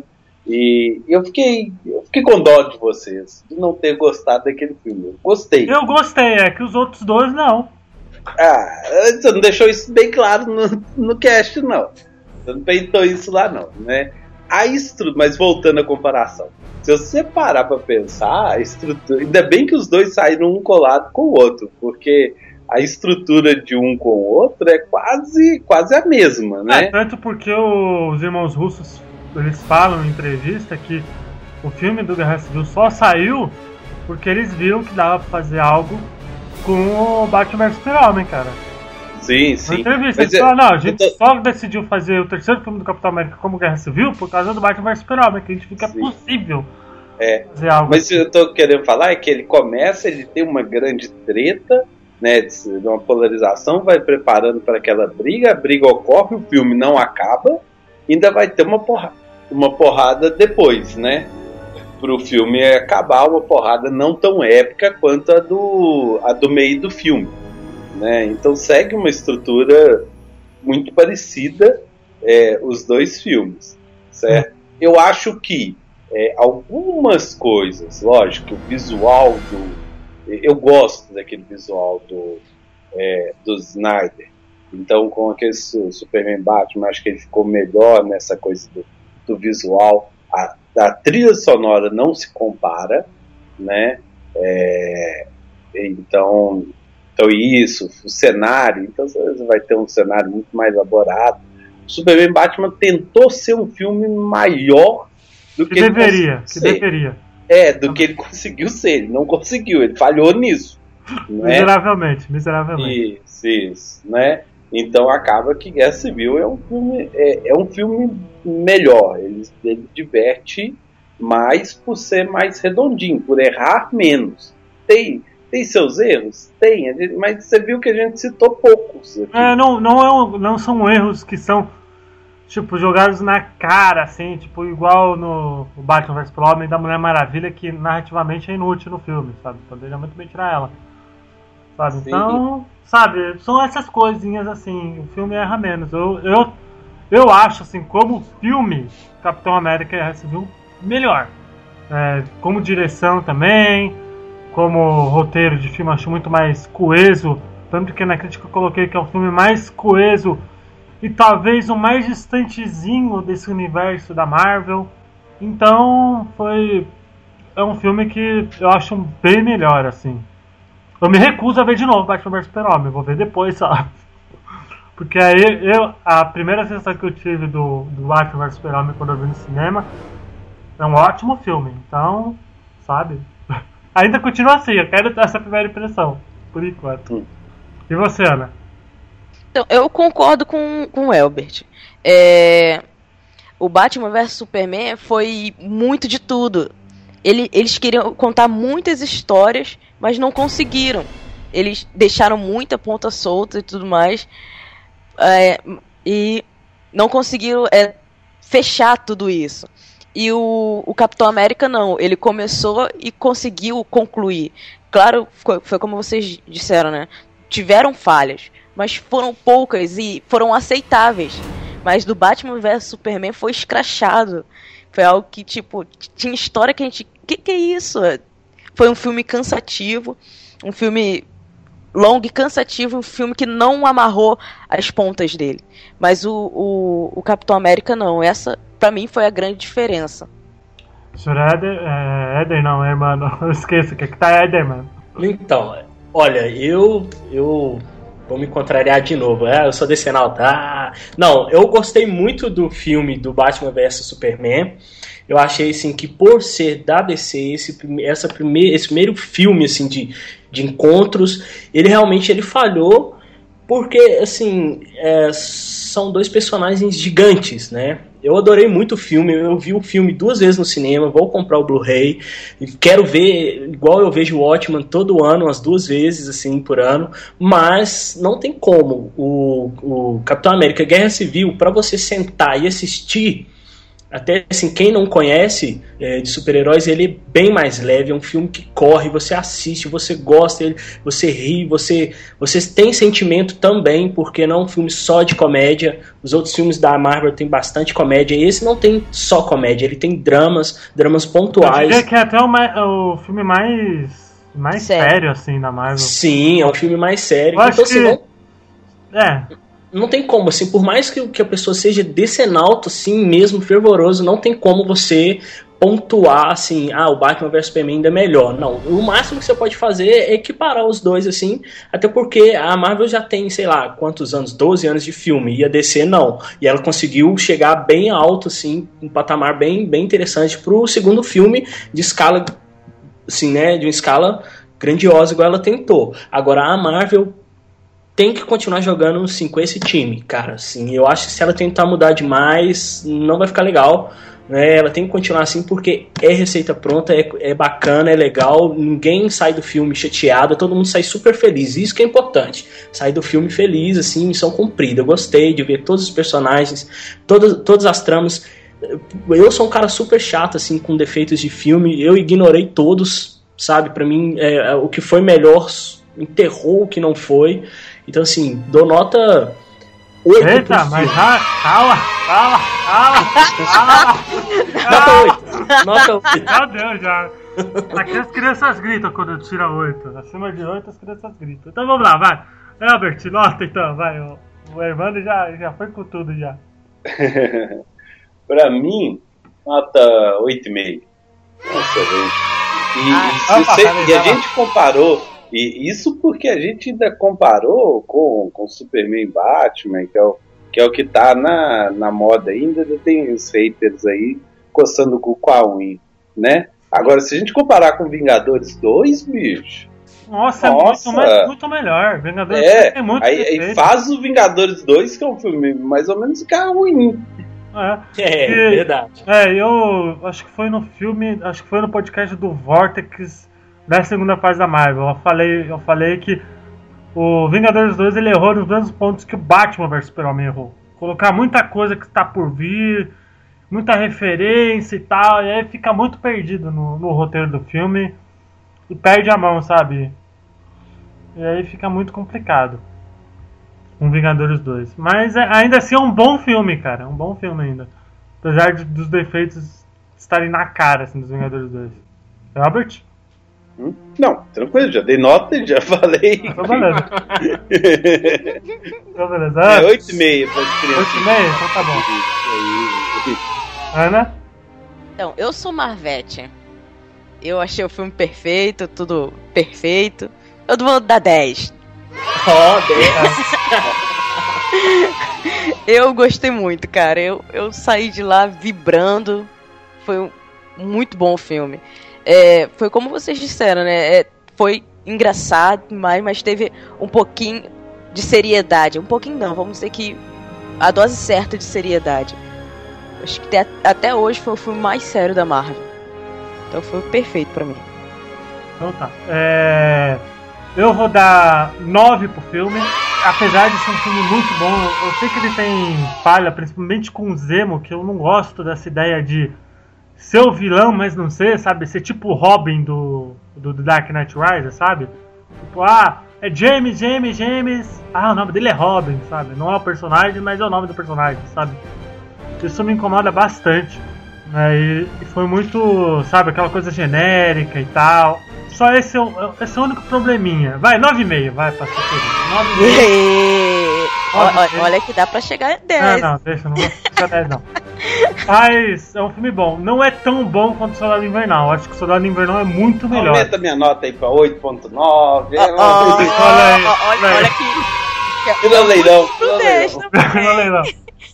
e eu fiquei, eu fiquei com dó de vocês, de não ter gostado daquele filme. Eu gostei. eu gostei, é que os outros dois não. Ah, você não deixou isso bem claro no, no cast, não. Você não peitou isso lá, não, né? A estrutura, mas voltando à comparação, se você parar pra pensar, a estrutura, ainda bem que os dois saíram um colado com o outro, porque a estrutura de um com o outro é quase, quase a mesma, né? É, tanto porque os irmãos russos, eles falam em entrevista que o filme do Guerra Civil só saiu porque eles viram que dava pra fazer algo com o Batman versus Super-Homem, cara. Sim, Na sim. entrevista, Mas eles falaram, não, a eu gente tô- só decidiu fazer o terceiro filme do Capitão América como Guerra Civil por causa do Batman versus Super-Homem, que a gente fica Sim. possível É. fazer algo Mas o que eu tô querendo falar é que ele começa, ele tem uma grande treta, né, de de uma polarização, vai preparando para aquela briga, a briga ocorre, o filme não acaba, ainda vai ter uma porrada, uma porrada depois, né? Pro filme acabar, uma porrada não tão épica quanto a do, a do meio do filme, né? Então segue uma estrutura muito parecida, é, os dois filmes, certo? Eu acho que é, algumas coisas, lógico, o visual do... Eu gosto daquele visual do, é, do Snyder. Então, com aquele su- Superman Batman, acho que ele ficou melhor nessa coisa do, do visual. A, a trilha sonora não se compara, né? É, então, então, isso, o cenário. Então, você vai ter um cenário muito mais elaborado. O Superman Batman tentou ser um filme maior do que, que ele deveria, que conseguiu ser. deveria. É, do que ele conseguiu ser. Ele não conseguiu, ele falhou nisso. Né? Miseravelmente, miseravelmente. Isso, isso, né? Então acaba que Guerra Civil é um filme, é, é um filme melhor. Ele, ele diverte mais por ser mais redondinho, por errar menos. Tem, tem seus erros? Tem, a gente- mas você viu que a gente citou poucos aqui. É, não, não, é um- não são erros que são, tipo, jogados na cara, assim, tipo, igual no o Batman versus Superman da Mulher Maravilha, que narrativamente é inútil no filme, sabe? Poderia muito bem tirar ela. Sabe? Sim. Então, sabe, são essas coisinhas assim, o filme erra menos. Eu, eu, eu acho, assim, como filme, Capitão América Guerra Civil melhor. É, como direção também, como roteiro de filme, acho muito mais coeso. Tanto que na crítica eu coloquei que é o filme mais coeso e talvez o mais distantezinho desse universo da Marvel. Então, foi. É um filme que eu acho bem melhor, assim. Eu me recuso a ver de novo Batman versus Super-Homem, vou ver depois só. Porque aí eu, a primeira sensação que eu tive do, do Batman versus Super-Homem quando eu vi no cinema é um ótimo filme. Então, sabe? Ainda continua assim, eu quero ter essa primeira impressão, por enquanto. Hum. E você, Ana? Então, eu concordo com, com o Elbert. É, o Batman versus Superman foi muito de tudo. Ele, eles queriam contar muitas histórias, mas não conseguiram. Eles deixaram muita ponta solta e tudo mais. É, e não conseguiram é, fechar tudo isso. E o, o Capitão América não, ele começou e conseguiu concluir. Claro, foi, foi como vocês disseram, né? Tiveram falhas, mas foram poucas e foram aceitáveis. Mas do Batman versus Superman foi escrachado. Foi algo que, tipo, tinha história que a gente... Que que é isso? Foi um filme cansativo, um filme longo e cansativo, um filme que não amarrou as pontas dele. Mas o, o, o Capitão América não. Essa, pra mim, foi a grande diferença. O senhor Éder, é, Éder não, é, mano. Eu esqueço que tá Éder, mano. Então, olha, eu... eu... Vou me contrariar de novo. É, eu sou decenalto. Ah, não, eu gostei muito do filme do Batman versus Superman. Eu achei assim que por ser da D C, esse, essa primeir, esse primeiro filme assim, de, de encontros, ele realmente ele falhou porque assim é, são dois personagens gigantes, né? Eu adorei muito o filme, eu vi o filme duas vezes no cinema, vou comprar o Blu-ray, quero ver, igual eu vejo o Watchmen todo ano, umas duas vezes assim por ano, mas não tem como o, o Capitão América Guerra Civil, para você sentar e assistir, até assim, quem não conhece é, de super-heróis, ele é bem mais leve, é um filme que corre, você assiste, você gosta, ele, você ri, você, você tem sentimento também, porque não é um filme só de comédia. Os outros filmes da Marvel tem bastante comédia, e esse não tem só comédia, ele tem dramas, dramas pontuais. Eu diria que é até o, mais, o filme mais, mais sério. sério, assim, da Marvel. Sim, é um filme mais sério. Eu então, acho que... assim, não... É... Não tem como, assim, por mais que, que a pessoa seja decenalto, assim, mesmo fervoroso, não tem como você pontuar, assim, ah, o Batman versus Superman ainda é melhor. Não, o máximo que você pode fazer é equiparar os dois, assim, até porque a Marvel já tem, sei lá, quantos anos, doze anos de filme, e a D C não. E ela conseguiu chegar bem alto, assim, um patamar bem, bem interessante pro segundo filme de escala, assim, né, de uma escala grandiosa, igual ela tentou. Agora, a Marvel tem que continuar jogando assim, com esse time, cara. Assim, eu acho que se ela tentar mudar demais, não vai ficar legal. Né? Ela tem que continuar assim porque é receita pronta, é, é bacana, é legal. Ninguém sai do filme chateado, todo mundo sai super feliz. Isso que é importante. Sair do filme feliz, assim, missão cumprida. Eu gostei de ver todos os personagens, todas, todas as tramas. Eu sou um cara super chato, assim, com defeitos de filme. Eu ignorei todos, sabe? Pra mim, é, o que foi melhor enterrou o que não foi. Então, assim, dou nota oito. Eita, mas já, calma, calma, calma, calma. Nota oito. Nota oito. Já deu, já. Aqui as crianças gritam quando tira oito. Acima de oito as crianças gritam. Então vamos lá, vai. Albert, nota então, vai. O, o Hermano já, já foi com tudo já. Pra mim, nota oito vírgula cinco. Nossa, gente. E, ah, e, opa, você, e a gente comparou. E isso porque a gente ainda comparou com, com Superman e Batman, que é o que, é o que tá na, na moda ainda, tem os haters aí coçando o cu com a unha, né? Agora, se a gente comparar com Vingadores dois, bicho... Nossa, nossa. É muito, mais, muito melhor. Vingadores é, dois tem muito aí, aí faz o Vingadores dois, que é um filme mais ou menos que é ruim. É, é e, verdade. É, eu acho que foi no filme, acho que foi no podcast do Vortex... Da segunda fase da Marvel, eu falei, eu falei que o Vingadores dois ele errou nos mesmos pontos que o Batman versus Superman errou. Colocar muita coisa que está por vir, muita referência e tal, e aí fica muito perdido no, no roteiro do filme e perde a mão, sabe? E aí fica muito complicado com Vingadores dois. Mas é, ainda assim é um bom filme, cara, é um bom filme ainda. Apesar de, dos defeitos estarem na cara assim, dos Vingadores dois. Robert? Hum? Não, tranquilo, já dei nota e já falei. Então beleza. Então beleza. É oito e meio para as crianças. oito e meio? Então tá bom. Ana? Então, eu sou Marvete. Eu achei o filme perfeito, tudo perfeito. Eu vou dar dez. Oh, dez. Eu gostei muito, cara. Eu, eu saí de lá vibrando. Foi um muito bom o filme. É, foi como vocês disseram, né? É, foi engraçado, mas, mas teve um pouquinho de seriedade. Um pouquinho não, vamos dizer que a dose certa de seriedade. Acho que até, até hoje foi o filme mais sério da Marvel. Então foi perfeito pra mim. Então tá. É, eu vou dar nove pro filme. Apesar de ser um filme muito bom, eu sei que ele tem falha, principalmente com o Zemo, que eu não gosto dessa ideia de ser o vilão, mas não ser, sabe? Ser tipo o Robin do, do, do Dark Knight Rises, sabe? Tipo, ah, é James, James, James. Ah, o nome dele é Robin, sabe? Não é o personagem, mas é o nome do personagem, sabe? Isso me incomoda bastante. Né? E, e foi muito, sabe, aquela coisa genérica e tal. Só esse é o, esse é o único probleminha. Vai, nove e meio, vai pra ser feliz. nove e meio. Olha, olha que dá pra chegar a dez. Não, não, deixa, não vou chegar a dez não. Mas é um filme bom. Não é tão bom quanto o Soldado Invernal. Acho que o Soldado Invernal é muito melhor. Aumenta minha nota aí pra oito ponto nove. Oh, oh, olha aí, olha, olha, olha que... Tira o leilão. Tira o leilão.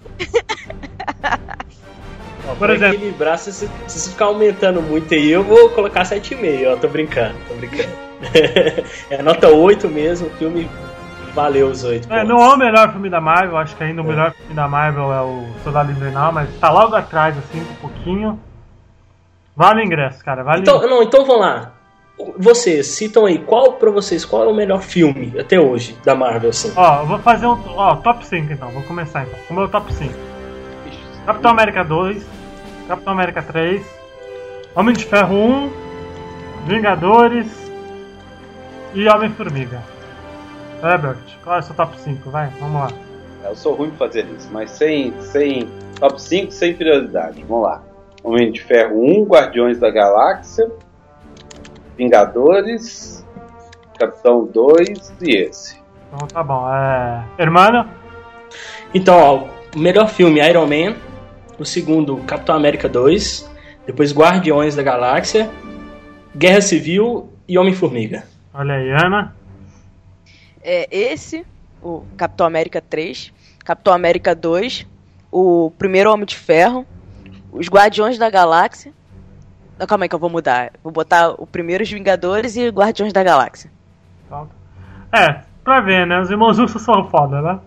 Por exemplo, equilibrar, se, se você ficar aumentando muito aí, eu vou colocar sete vírgula cinco, ó, tô brincando, tô brincando. É nota oito mesmo, o filme valeu os oito. É, não é o melhor filme da Marvel, acho que ainda o é. melhor filme da Marvel é o Soldado Invernal, mas tá logo atrás, assim, um pouquinho. Vale o ingresso, cara, vale então, ingresso. Não, então vamos lá. Vocês, citam aí, qual pra vocês, qual é o melhor filme até hoje da Marvel, assim? Ó, eu vou fazer um ó, top cinco então, vou começar então, com o meu top cinco. Capitão América dois, Capitão América três, Homem de Ferro um, Vingadores e Homem-Formiga. Herbert, qual é o seu top cinco? Vai, vamos lá. Eu sou ruim pra fazer isso, mas sem, sem top cinco, sem prioridade. Vamos lá. Homem de Ferro um, Guardiões da Galáxia, Vingadores, Capitão dois e esse. Então tá bom. É... Hermano? Então, ó, o melhor filme, Iron Man. O segundo, Capitão América dois. Depois, Guardiões da Galáxia, Guerra Civil e Homem-Formiga. Olha aí, Ana. É esse, o Capitão América três, Capitão América dois, o primeiro Homem de Ferro, os Guardiões da Galáxia. Não, calma aí que eu vou mudar. Vou botar o primeiro, os Vingadores e Guardiões da Galáxia. É, pra ver, né? Os irmãos russos são foda, né?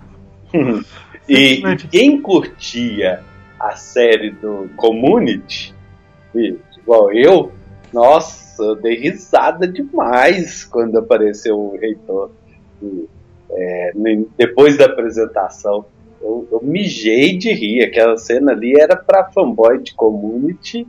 E quem curtia a série do Community, igual eu, nossa, eu dei risada demais quando apareceu o reitor. E, é, depois da apresentação, eu, eu mijei de rir. Aquela cena ali era pra fanboy de Community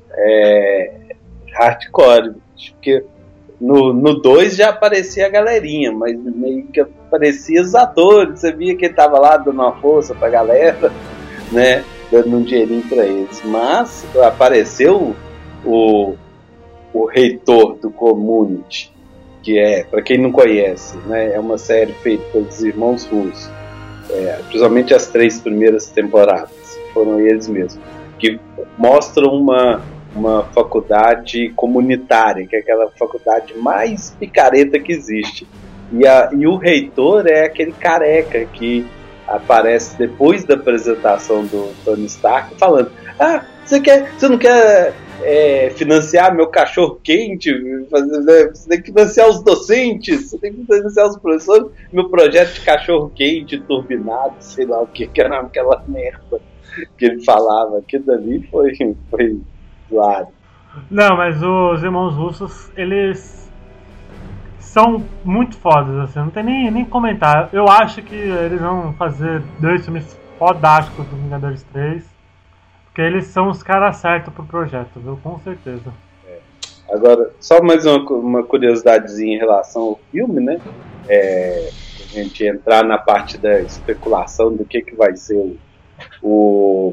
é, hardcore, porque no dois já aparecia a galerinha, mas meio que aparecia os atores, você via que ele tava lá dando uma força pra galera, né, dando um dinheirinho pra eles, mas apareceu o, o reitor do Community, que é, pra quem não conhece, né, é uma série feita pelos irmãos russos, é, principalmente as três primeiras temporadas, foram eles mesmos, que mostram uma uma faculdade comunitária, que é aquela faculdade mais picareta que existe. E, a, e o reitor é aquele careca que aparece depois da apresentação do Tony Stark falando: ah, você, quer, você não quer é, financiar meu cachorro quente? Você tem que financiar os docentes, você tem que financiar os professores. Meu projeto de cachorro quente turbinado, sei lá o que, que era aquela merda que ele falava. Aquilo dali foi... foi claro. Não, mas os irmãos russos, eles são muito fodas, assim, não tem nem, nem comentar. Eu acho que eles vão fazer dois filmes fodásticos do Vingadores três, porque eles são os caras certos pro projeto, viu? Com certeza. É. Agora, só mais uma, uma curiosidadezinha em relação ao filme, né? É, a gente entrar na parte da especulação do que, que vai ser o, o,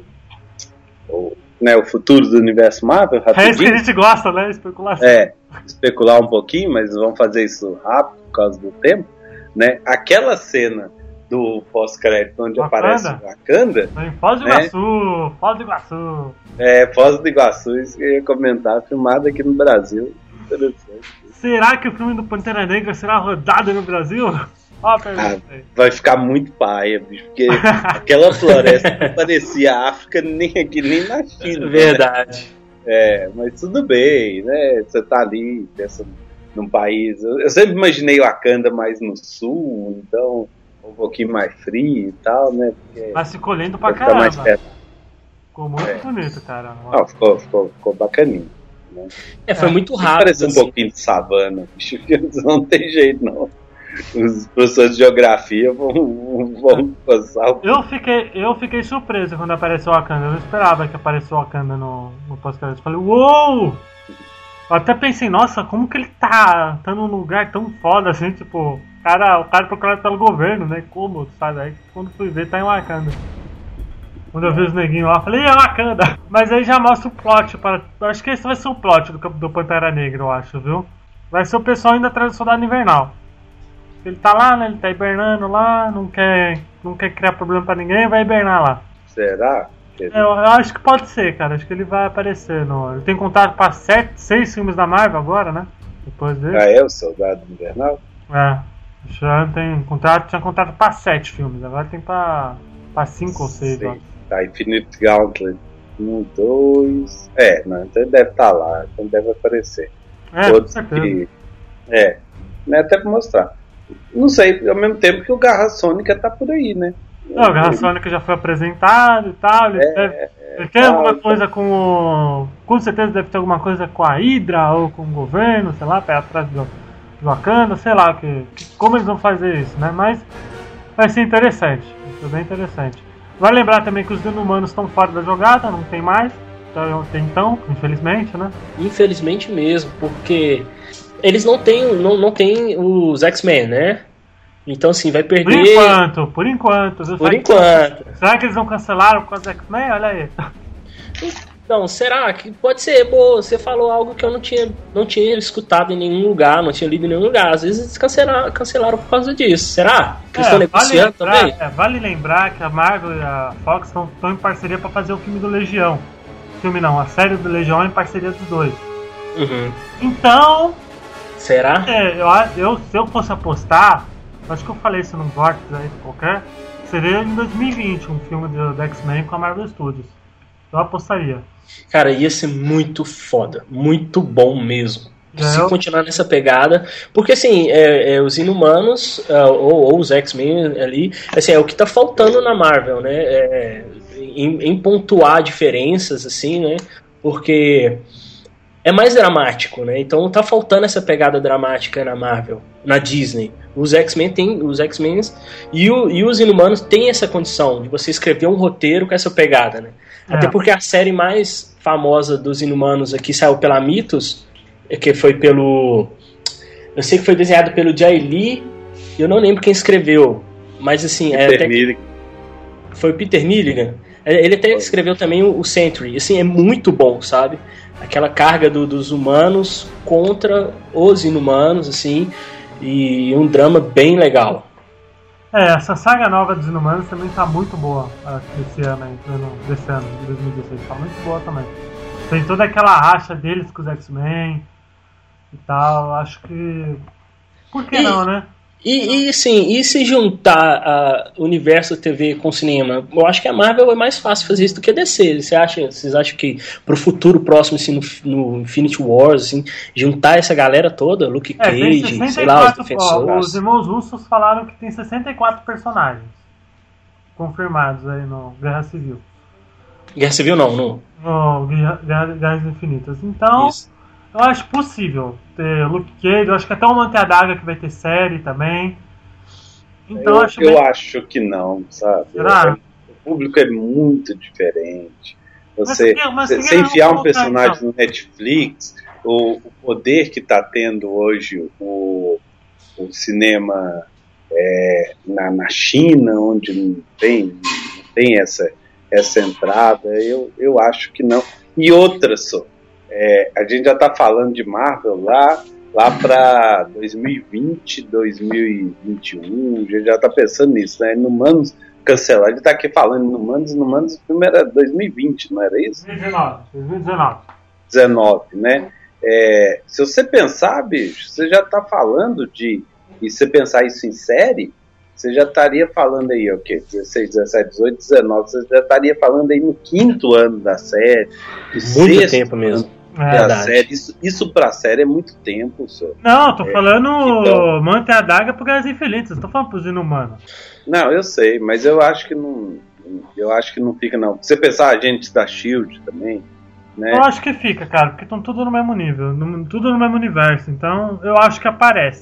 o né, o futuro do universo Marvel, rapidinho. É isso que a gente gosta, né? Especulação. É, especular um pouquinho, mas vamos fazer isso rápido por causa do tempo, né? Aquela cena do pós-crédito onde Wakanda. Aparece o Wakanda, em Foz do Iguaçu, né? Foz do Iguaçu. É, Foz do Iguaçu, isso que eu ia comentar, filmado aqui no Brasil. Interessante. Será que o filme do Pantera Negra será rodado no Brasil? Ah, vai ficar muito paia, bicho, porque aquela floresta não parecia África nem aqui, nem na China. Verdade. Né? É, mas tudo bem, né? Você tá ali pensando num país. Eu sempre imaginei Wakanda mais no sul, então um pouquinho mais frio e tal, né? Porque mas ficou lindo pra caramba. Ficou muito é. bonito, cara. Não, ficou, ficou, ficou bacaninho. Né? É, foi é. muito rápido. Parece um assim. pouquinho de savana, bicho, não tem jeito não. os professores de geografia vão, vão passar o... Eu fiquei, eu fiquei surpreso quando apareceu o Wakanda. Eu não esperava que aparecesse o Wakanda no, no pós-crédito. Falei, uou! Eu até pensei, nossa, como que ele tá, tá num lugar tão foda assim, tipo, cara, o cara procurado pelo governo, né? Como, sabe? Aí quando fui ver, tá em Wakanda. Quando eu vi os neguinhos lá, eu falei, é Wakanda! Mas aí já mostra o plot. Para... Eu acho que esse vai ser o plot do, do Pantera Negra, eu acho, viu? Vai ser o pessoal indo atrás do Soldado Invernal. Ele tá lá, né? Ele tá hibernando lá, não quer, não quer criar problema pra ninguém, vai hibernar lá. Será? Eu, eu acho que pode ser, cara. Acho que ele vai aparecer. No... Ele tem contato pra sete, seis filmes da Marvel agora, né? Depois dele. Ah, é o Soldado Invernal? É. Já tem contrato, tinha contrato pra sete filmes, agora tem pra, pra cinco ou seis. Sim. Tá, Infinite Gauntlet um, dois. É, não, então ele deve estar tá lá, então deve aparecer. É, Todos com certeza. Que... É, né, até pra mostrar. Não sei, ao mesmo tempo que o Garra Sônica tá por aí, né? Não, o Garra Sônica já foi apresentado e tal. Ele, é, deve, é, ele tem tá, alguma tá. coisa com o. Com certeza deve ter alguma coisa com a Hydra ou com o governo, sei lá, pé atrás do, do Wakanda, sei lá, que, como eles vão fazer isso, né? Mas vai ser interessante, vai ser bem interessante. Vale lembrar também que os Inumanos estão fora da jogada, não tem mais. Até então, infelizmente, né? Infelizmente mesmo, porque eles não têm, não, não têm os X-Men, né? Então, assim, vai perder... Por enquanto, por enquanto. Viu? Por será enquanto. Que, será que eles não cancelaram por causa do X-Men? Olha aí. Não, será que pode ser? Pô, você falou algo que eu não tinha, não tinha escutado em nenhum lugar, não tinha lido em nenhum lugar. Às vezes eles cancelaram, cancelaram por causa disso. Será? Que eles é, estão negociando vale lembrar, também? É, vale lembrar que a Marvel e a Fox estão em parceria para fazer o filme do Legião. Filme não, a série do Legião é em parceria dos dois. Uhum. Então... Será? É, eu, eu, se eu fosse apostar, acho que eu falei isso num Vortex aí qualquer, seria em dois mil e vinte um filme do, do X-Men com a Marvel Studios. Eu apostaria. Cara, ia ser muito foda, muito bom mesmo. É, Se eu... continuar nessa pegada, porque assim, é, é, os Inumanos uh, ou, ou os X-Men ali, assim, é o que tá faltando na Marvel, né? É, em, em pontuar diferenças, assim, né? Porque é mais dramático, né? Então tá faltando essa pegada dramática na Marvel, na Disney. Os X-Men tem, os X-Men e, o, e os Inumanos têm essa condição de você escrever um roteiro com essa pegada, né? É. Até porque a série mais famosa dos Inumanos aqui saiu pela Mythos, que foi pelo... Eu sei que foi desenhado pelo Jay Lee, eu não lembro quem escreveu, mas assim... Peter é até Milligan. Foi o Peter Milligan. Ele até escreveu também o Sentry. Assim, é muito bom, sabe? Aquela carga do, dos humanos contra os inumanos, assim, e um drama bem legal. É, essa saga nova dos Inumanos também tá muito boa esse ano, aí, desse ano, de dois mil e dezesseis. Tá muito boa também. Tem toda aquela racha deles com os X-Men e tal. Acho que... Por que e, não, né? E, e assim, e se juntar o universo T V com cinema? Eu acho que a Marvel é mais fácil fazer isso do que a D C. Você acha, vocês acham que pro futuro próximo, assim, no, no Infinity Wars, assim, juntar essa galera toda, Luke É, tem Cage, sessenta e quatro, sei lá, os ó, defensores? os irmãos russos falaram que tem sessenta e quatro personagens confirmados aí no Guerra Civil. Guerra Civil não, não. No Guerra, Guerra, Guerras Infinitas. Então, Isso. eu acho possível ter Luke Cage. Eu acho que até o Manteadaga que vai ter série também. Então, eu acho, eu bem... acho que não, sabe? Será? O público é muito diferente. Você, Mas, mas, você, mas, você enfiar um colocar, personagem então. no Netflix, o, o poder que está tendo hoje o, o cinema é, na, na China, onde não tem, não tem essa, essa entrada, eu, eu acho que não. E outra só, é, a gente já está falando de Marvel lá, lá para dois mil e vinte, dois mil e vinte e um, a gente já está pensando nisso, né? Inumanos cancelar, ele está aqui falando Inumanos, Inumanos, o filme era dois mil e vinte, não era isso? dois mil e dezenove. dois mil e dezenove. dezenove, né? É, se você pensar, bicho, você já está falando de, e se você pensar isso em série, você já estaria falando aí, o quê? dezesseis, dezessete, dezoito, dezenove, você já estaria falando aí no quinto ano da série. Muito tempo mesmo. É, da série. Isso, isso pra série é muito tempo, senhor. Não, tô é, falando então... Manta a Adaga pro Guerras Infinitas, tô falando pros Inumanos. Não, eu sei, mas eu acho que não. Eu acho que não fica, não. Você pensar agentes da Shield também, né? Eu acho que fica, cara, porque estão tudo no mesmo nível, no, tudo no mesmo universo, então eu acho que aparece.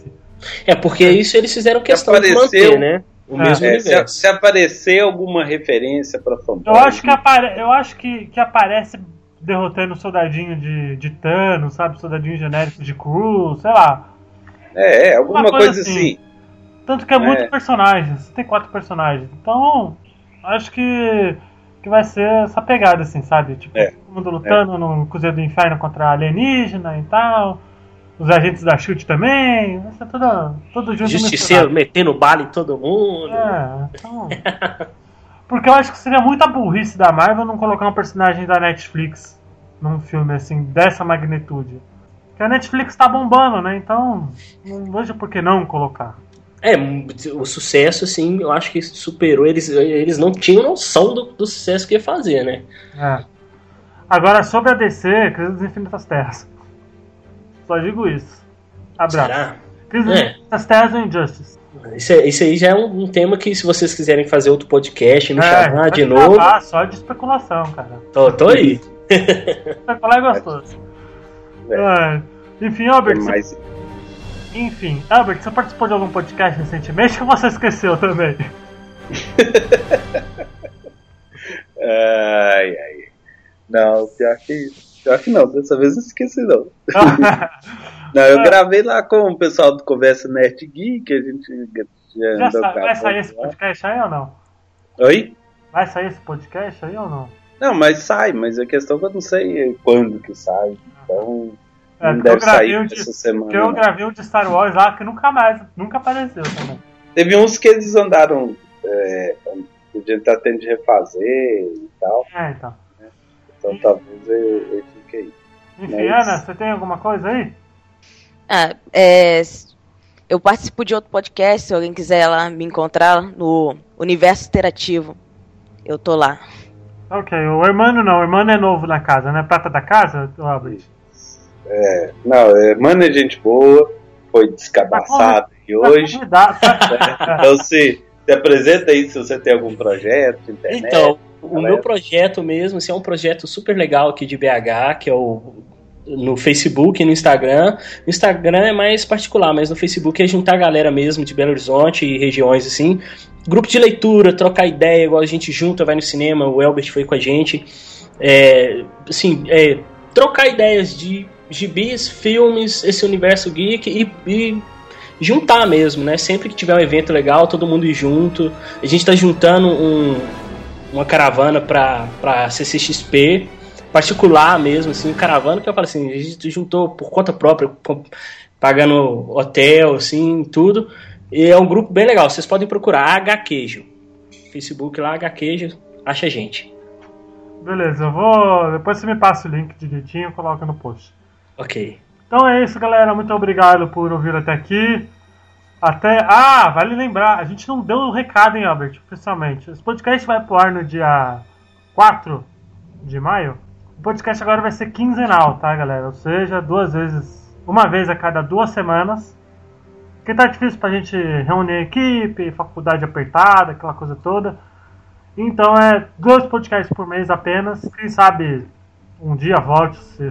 É, porque isso eles fizeram questão de manter, né? O é, mesmo é, universo. Se, se aparecer alguma referência pra fanboy... Eu acho que, apare, eu acho que, que aparece derrotando o soldadinho de, de Thanos, sabe? Soldadinho genérico de Cruz, sei lá. É, é alguma coisa, coisa assim. assim. Tanto que é, é muito personagens. Tem quatro personagens. Então, acho que, que vai ser essa pegada, assim, sabe? Tipo, é. todo mundo lutando é. no Cruzeiro do Inferno contra alienígena e tal. Os agentes da Shield também. Vai ser tudo, tudo junto. Justiceiro metendo bala em todo mundo. É, então... Porque eu acho que seria muita burrice da Marvel não colocar um personagem da Netflix num filme, assim, dessa magnitude. Porque a Netflix tá bombando, né? Então, não vejo por que não colocar. É, o sucesso, assim, eu acho que superou. Eles, eles não tinham noção do, do sucesso que ia fazer, né? É. Agora, sobre a D C, Crise das Infinitas Terras. Só digo isso. Abraço. Será? Crise das É. Infinitas Terras ou Injustice? Isso, isso aí já é um, um tema que, se vocês quiserem fazer outro podcast, me é, chamar de novo. Só de especulação, cara. Tô, tô aí. Especular é gostoso. É. É. Enfim, Albert. Mais... Você... Enfim, Albert, você participou de algum podcast recentemente que você esqueceu também? ai, ai. Não, pior que, pior que não, dessa vez eu esqueci não. Não, eu é. gravei lá com o pessoal do Conversa Nerd Geek, a gente já, já andou sa- Vai sair esse podcast aí ou não? Oi? Vai sair esse podcast aí ou não? Não, mas sai, mas a questão é que eu não sei quando que sai, então é, não deve sair um essa de, semana. Porque eu não. gravei um de Star Wars lá que nunca mais, nunca apareceu também. Teve uns que eles andaram, é, a gente tá tendo de refazer e tal. É, então. Né? Então e... talvez eu, eu fique aí. Enfim, mas... Ana, você tem alguma coisa aí? Ah, é, eu participo de outro podcast, se alguém quiser lá me encontrar no Universo Interativo. Eu tô lá. Ok, o Hermano não, o Hermano é novo na casa, né? Prata da casa, Albert? É, não, o Hermano é gente boa, foi descabaçado e hoje. É, então se, se apresenta aí se você tem algum projeto, internet. Então, o meu projeto mesmo, assim, é um projeto super legal aqui de B H, que é o no Facebook e no Instagram. No Instagram é mais particular, mas no Facebook é juntar a galera mesmo de Belo Horizonte e regiões assim. Grupo de leitura, trocar ideia, igual a gente junta, vai no cinema, o Elbert foi com a gente. É, assim, é, trocar ideias de gibis, filmes, esse universo geek e, e juntar mesmo, né? Sempre que tiver um evento legal, todo mundo ir junto. A gente tá juntando um, uma caravana pra, pra C C X P, particular mesmo, assim, caravana, que eu falo assim, a gente juntou por conta própria, pagando hotel, assim, tudo. E é um grupo bem legal, vocês podem procurar H Queijo. Facebook lá, H Queijo, acha a gente. Beleza, eu vou. Depois você me passa o link direitinho e coloca no post. Ok. Então é isso, galera. Muito obrigado por ouvir até aqui. Até. Ah, vale lembrar, a gente não deu o um recado, hein, Albert, oficialmente. Esse podcast vai pro ar no dia quatro de maio. O podcast agora vai ser quinzenal, tá, galera? Ou seja, duas vezes, uma vez a cada duas semanas. Porque tá difícil pra gente reunir a equipe, faculdade apertada, aquela coisa toda. Então é dois podcasts por mês apenas. Quem sabe um dia volte ser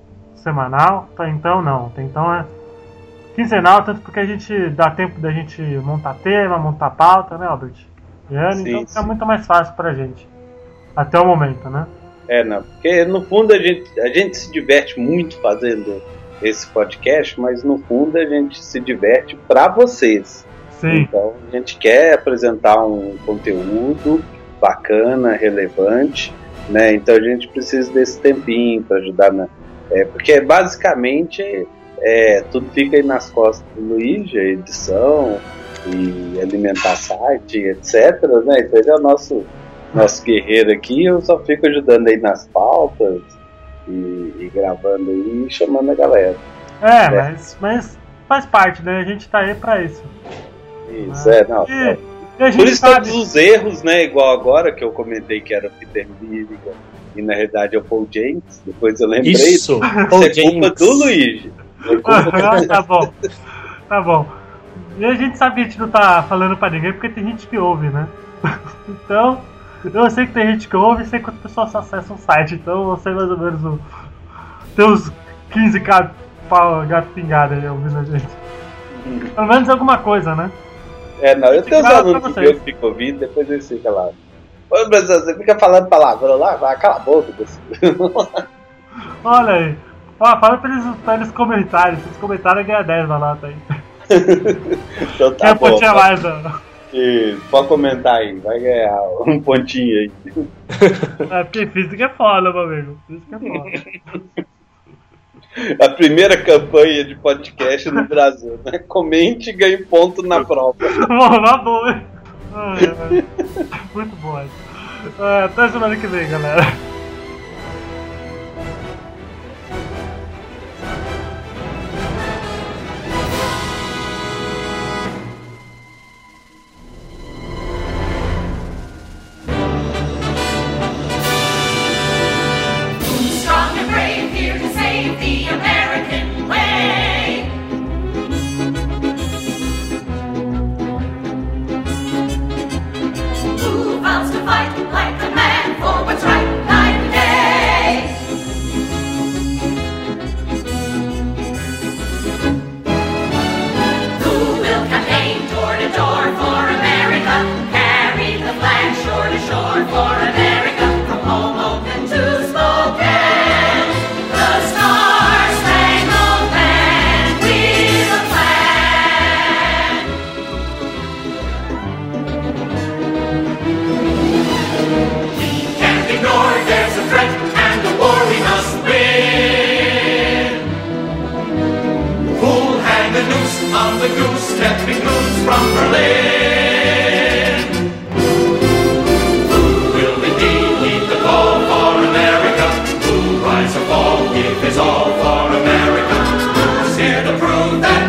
semanal. Então não, então é quinzenal, tanto porque a gente dá tempo da gente montar tema, montar pauta, né, Albert? E é, sim, então fica sim. muito mais fácil pra gente. Até o momento, né? É, não, porque no fundo a gente, a gente se diverte muito fazendo esse podcast, mas no fundo a gente se diverte para vocês. Sim. Então a gente quer apresentar um conteúdo bacana, relevante, né? Então a gente precisa desse tempinho para ajudar, na, é, porque basicamente é, tudo fica aí nas costas do Luigi, a edição e alimentar site, etcétera, né? Então ele é o nosso nosso guerreiro aqui, eu só fico ajudando aí nas pautas e, e gravando aí e chamando a galera. É, é. Mas, mas faz parte, né? A gente tá aí pra isso. Isso, ah, é, não. E, é. E por isso sabe... todos os erros, né? Igual agora que eu comentei que era o Peter Milligan e na realidade é o Paul James, depois eu lembrei. Isso, Paul isso é James. Culpa do Luigi. É ah, tá bom, tá bom. E a gente sabe que a gente não tá falando pra ninguém porque tem gente que ouve, né? Então... Eu sei que tem gente que ouve e sei quantas pessoas acessam o site, então eu sei mais ou menos o... Tem uns quinze gato pingado aí ouvindo a gente. Pelo menos alguma coisa, né? É, não, eu tenho os Fala alunos pra que vocês. eu fico ouvindo, depois eles ficam lá. Ô, professor, você fica falando palavrão lá? Vai, cala a boca, professor. Olha aí. Ó, fala pra eles, pra eles comentarem. Se eles comentarem, ganha dez na nota aí. Então tá Quer bom. pontinha Pode, mais, ó. isso, pode comentar aí, vai ganhar um pontinho aí. É porque física é foda, meu amigo. Física é foda. A primeira campanha de podcast no Brasil, né? Comente e ganhe ponto na prova. Bom, na boa, hein? Ai, ai. Muito bom. É, até semana que vem, galera. Strong and brave, here to save the American way. Who vows to fight like a man for what's right night and day? Who will campaign door to door for America? Carry the flag shore to shore for America. From Hoboken to Spokane, the Star-Spangled Banner we the flag. We can't ignore there's a threat and a war we must win. Who'll hang the noose on the goose, stepping moons from Berlin? Who will indeed heed the call for America? Who'll rise or fall, give his all for America? Who's here to prove that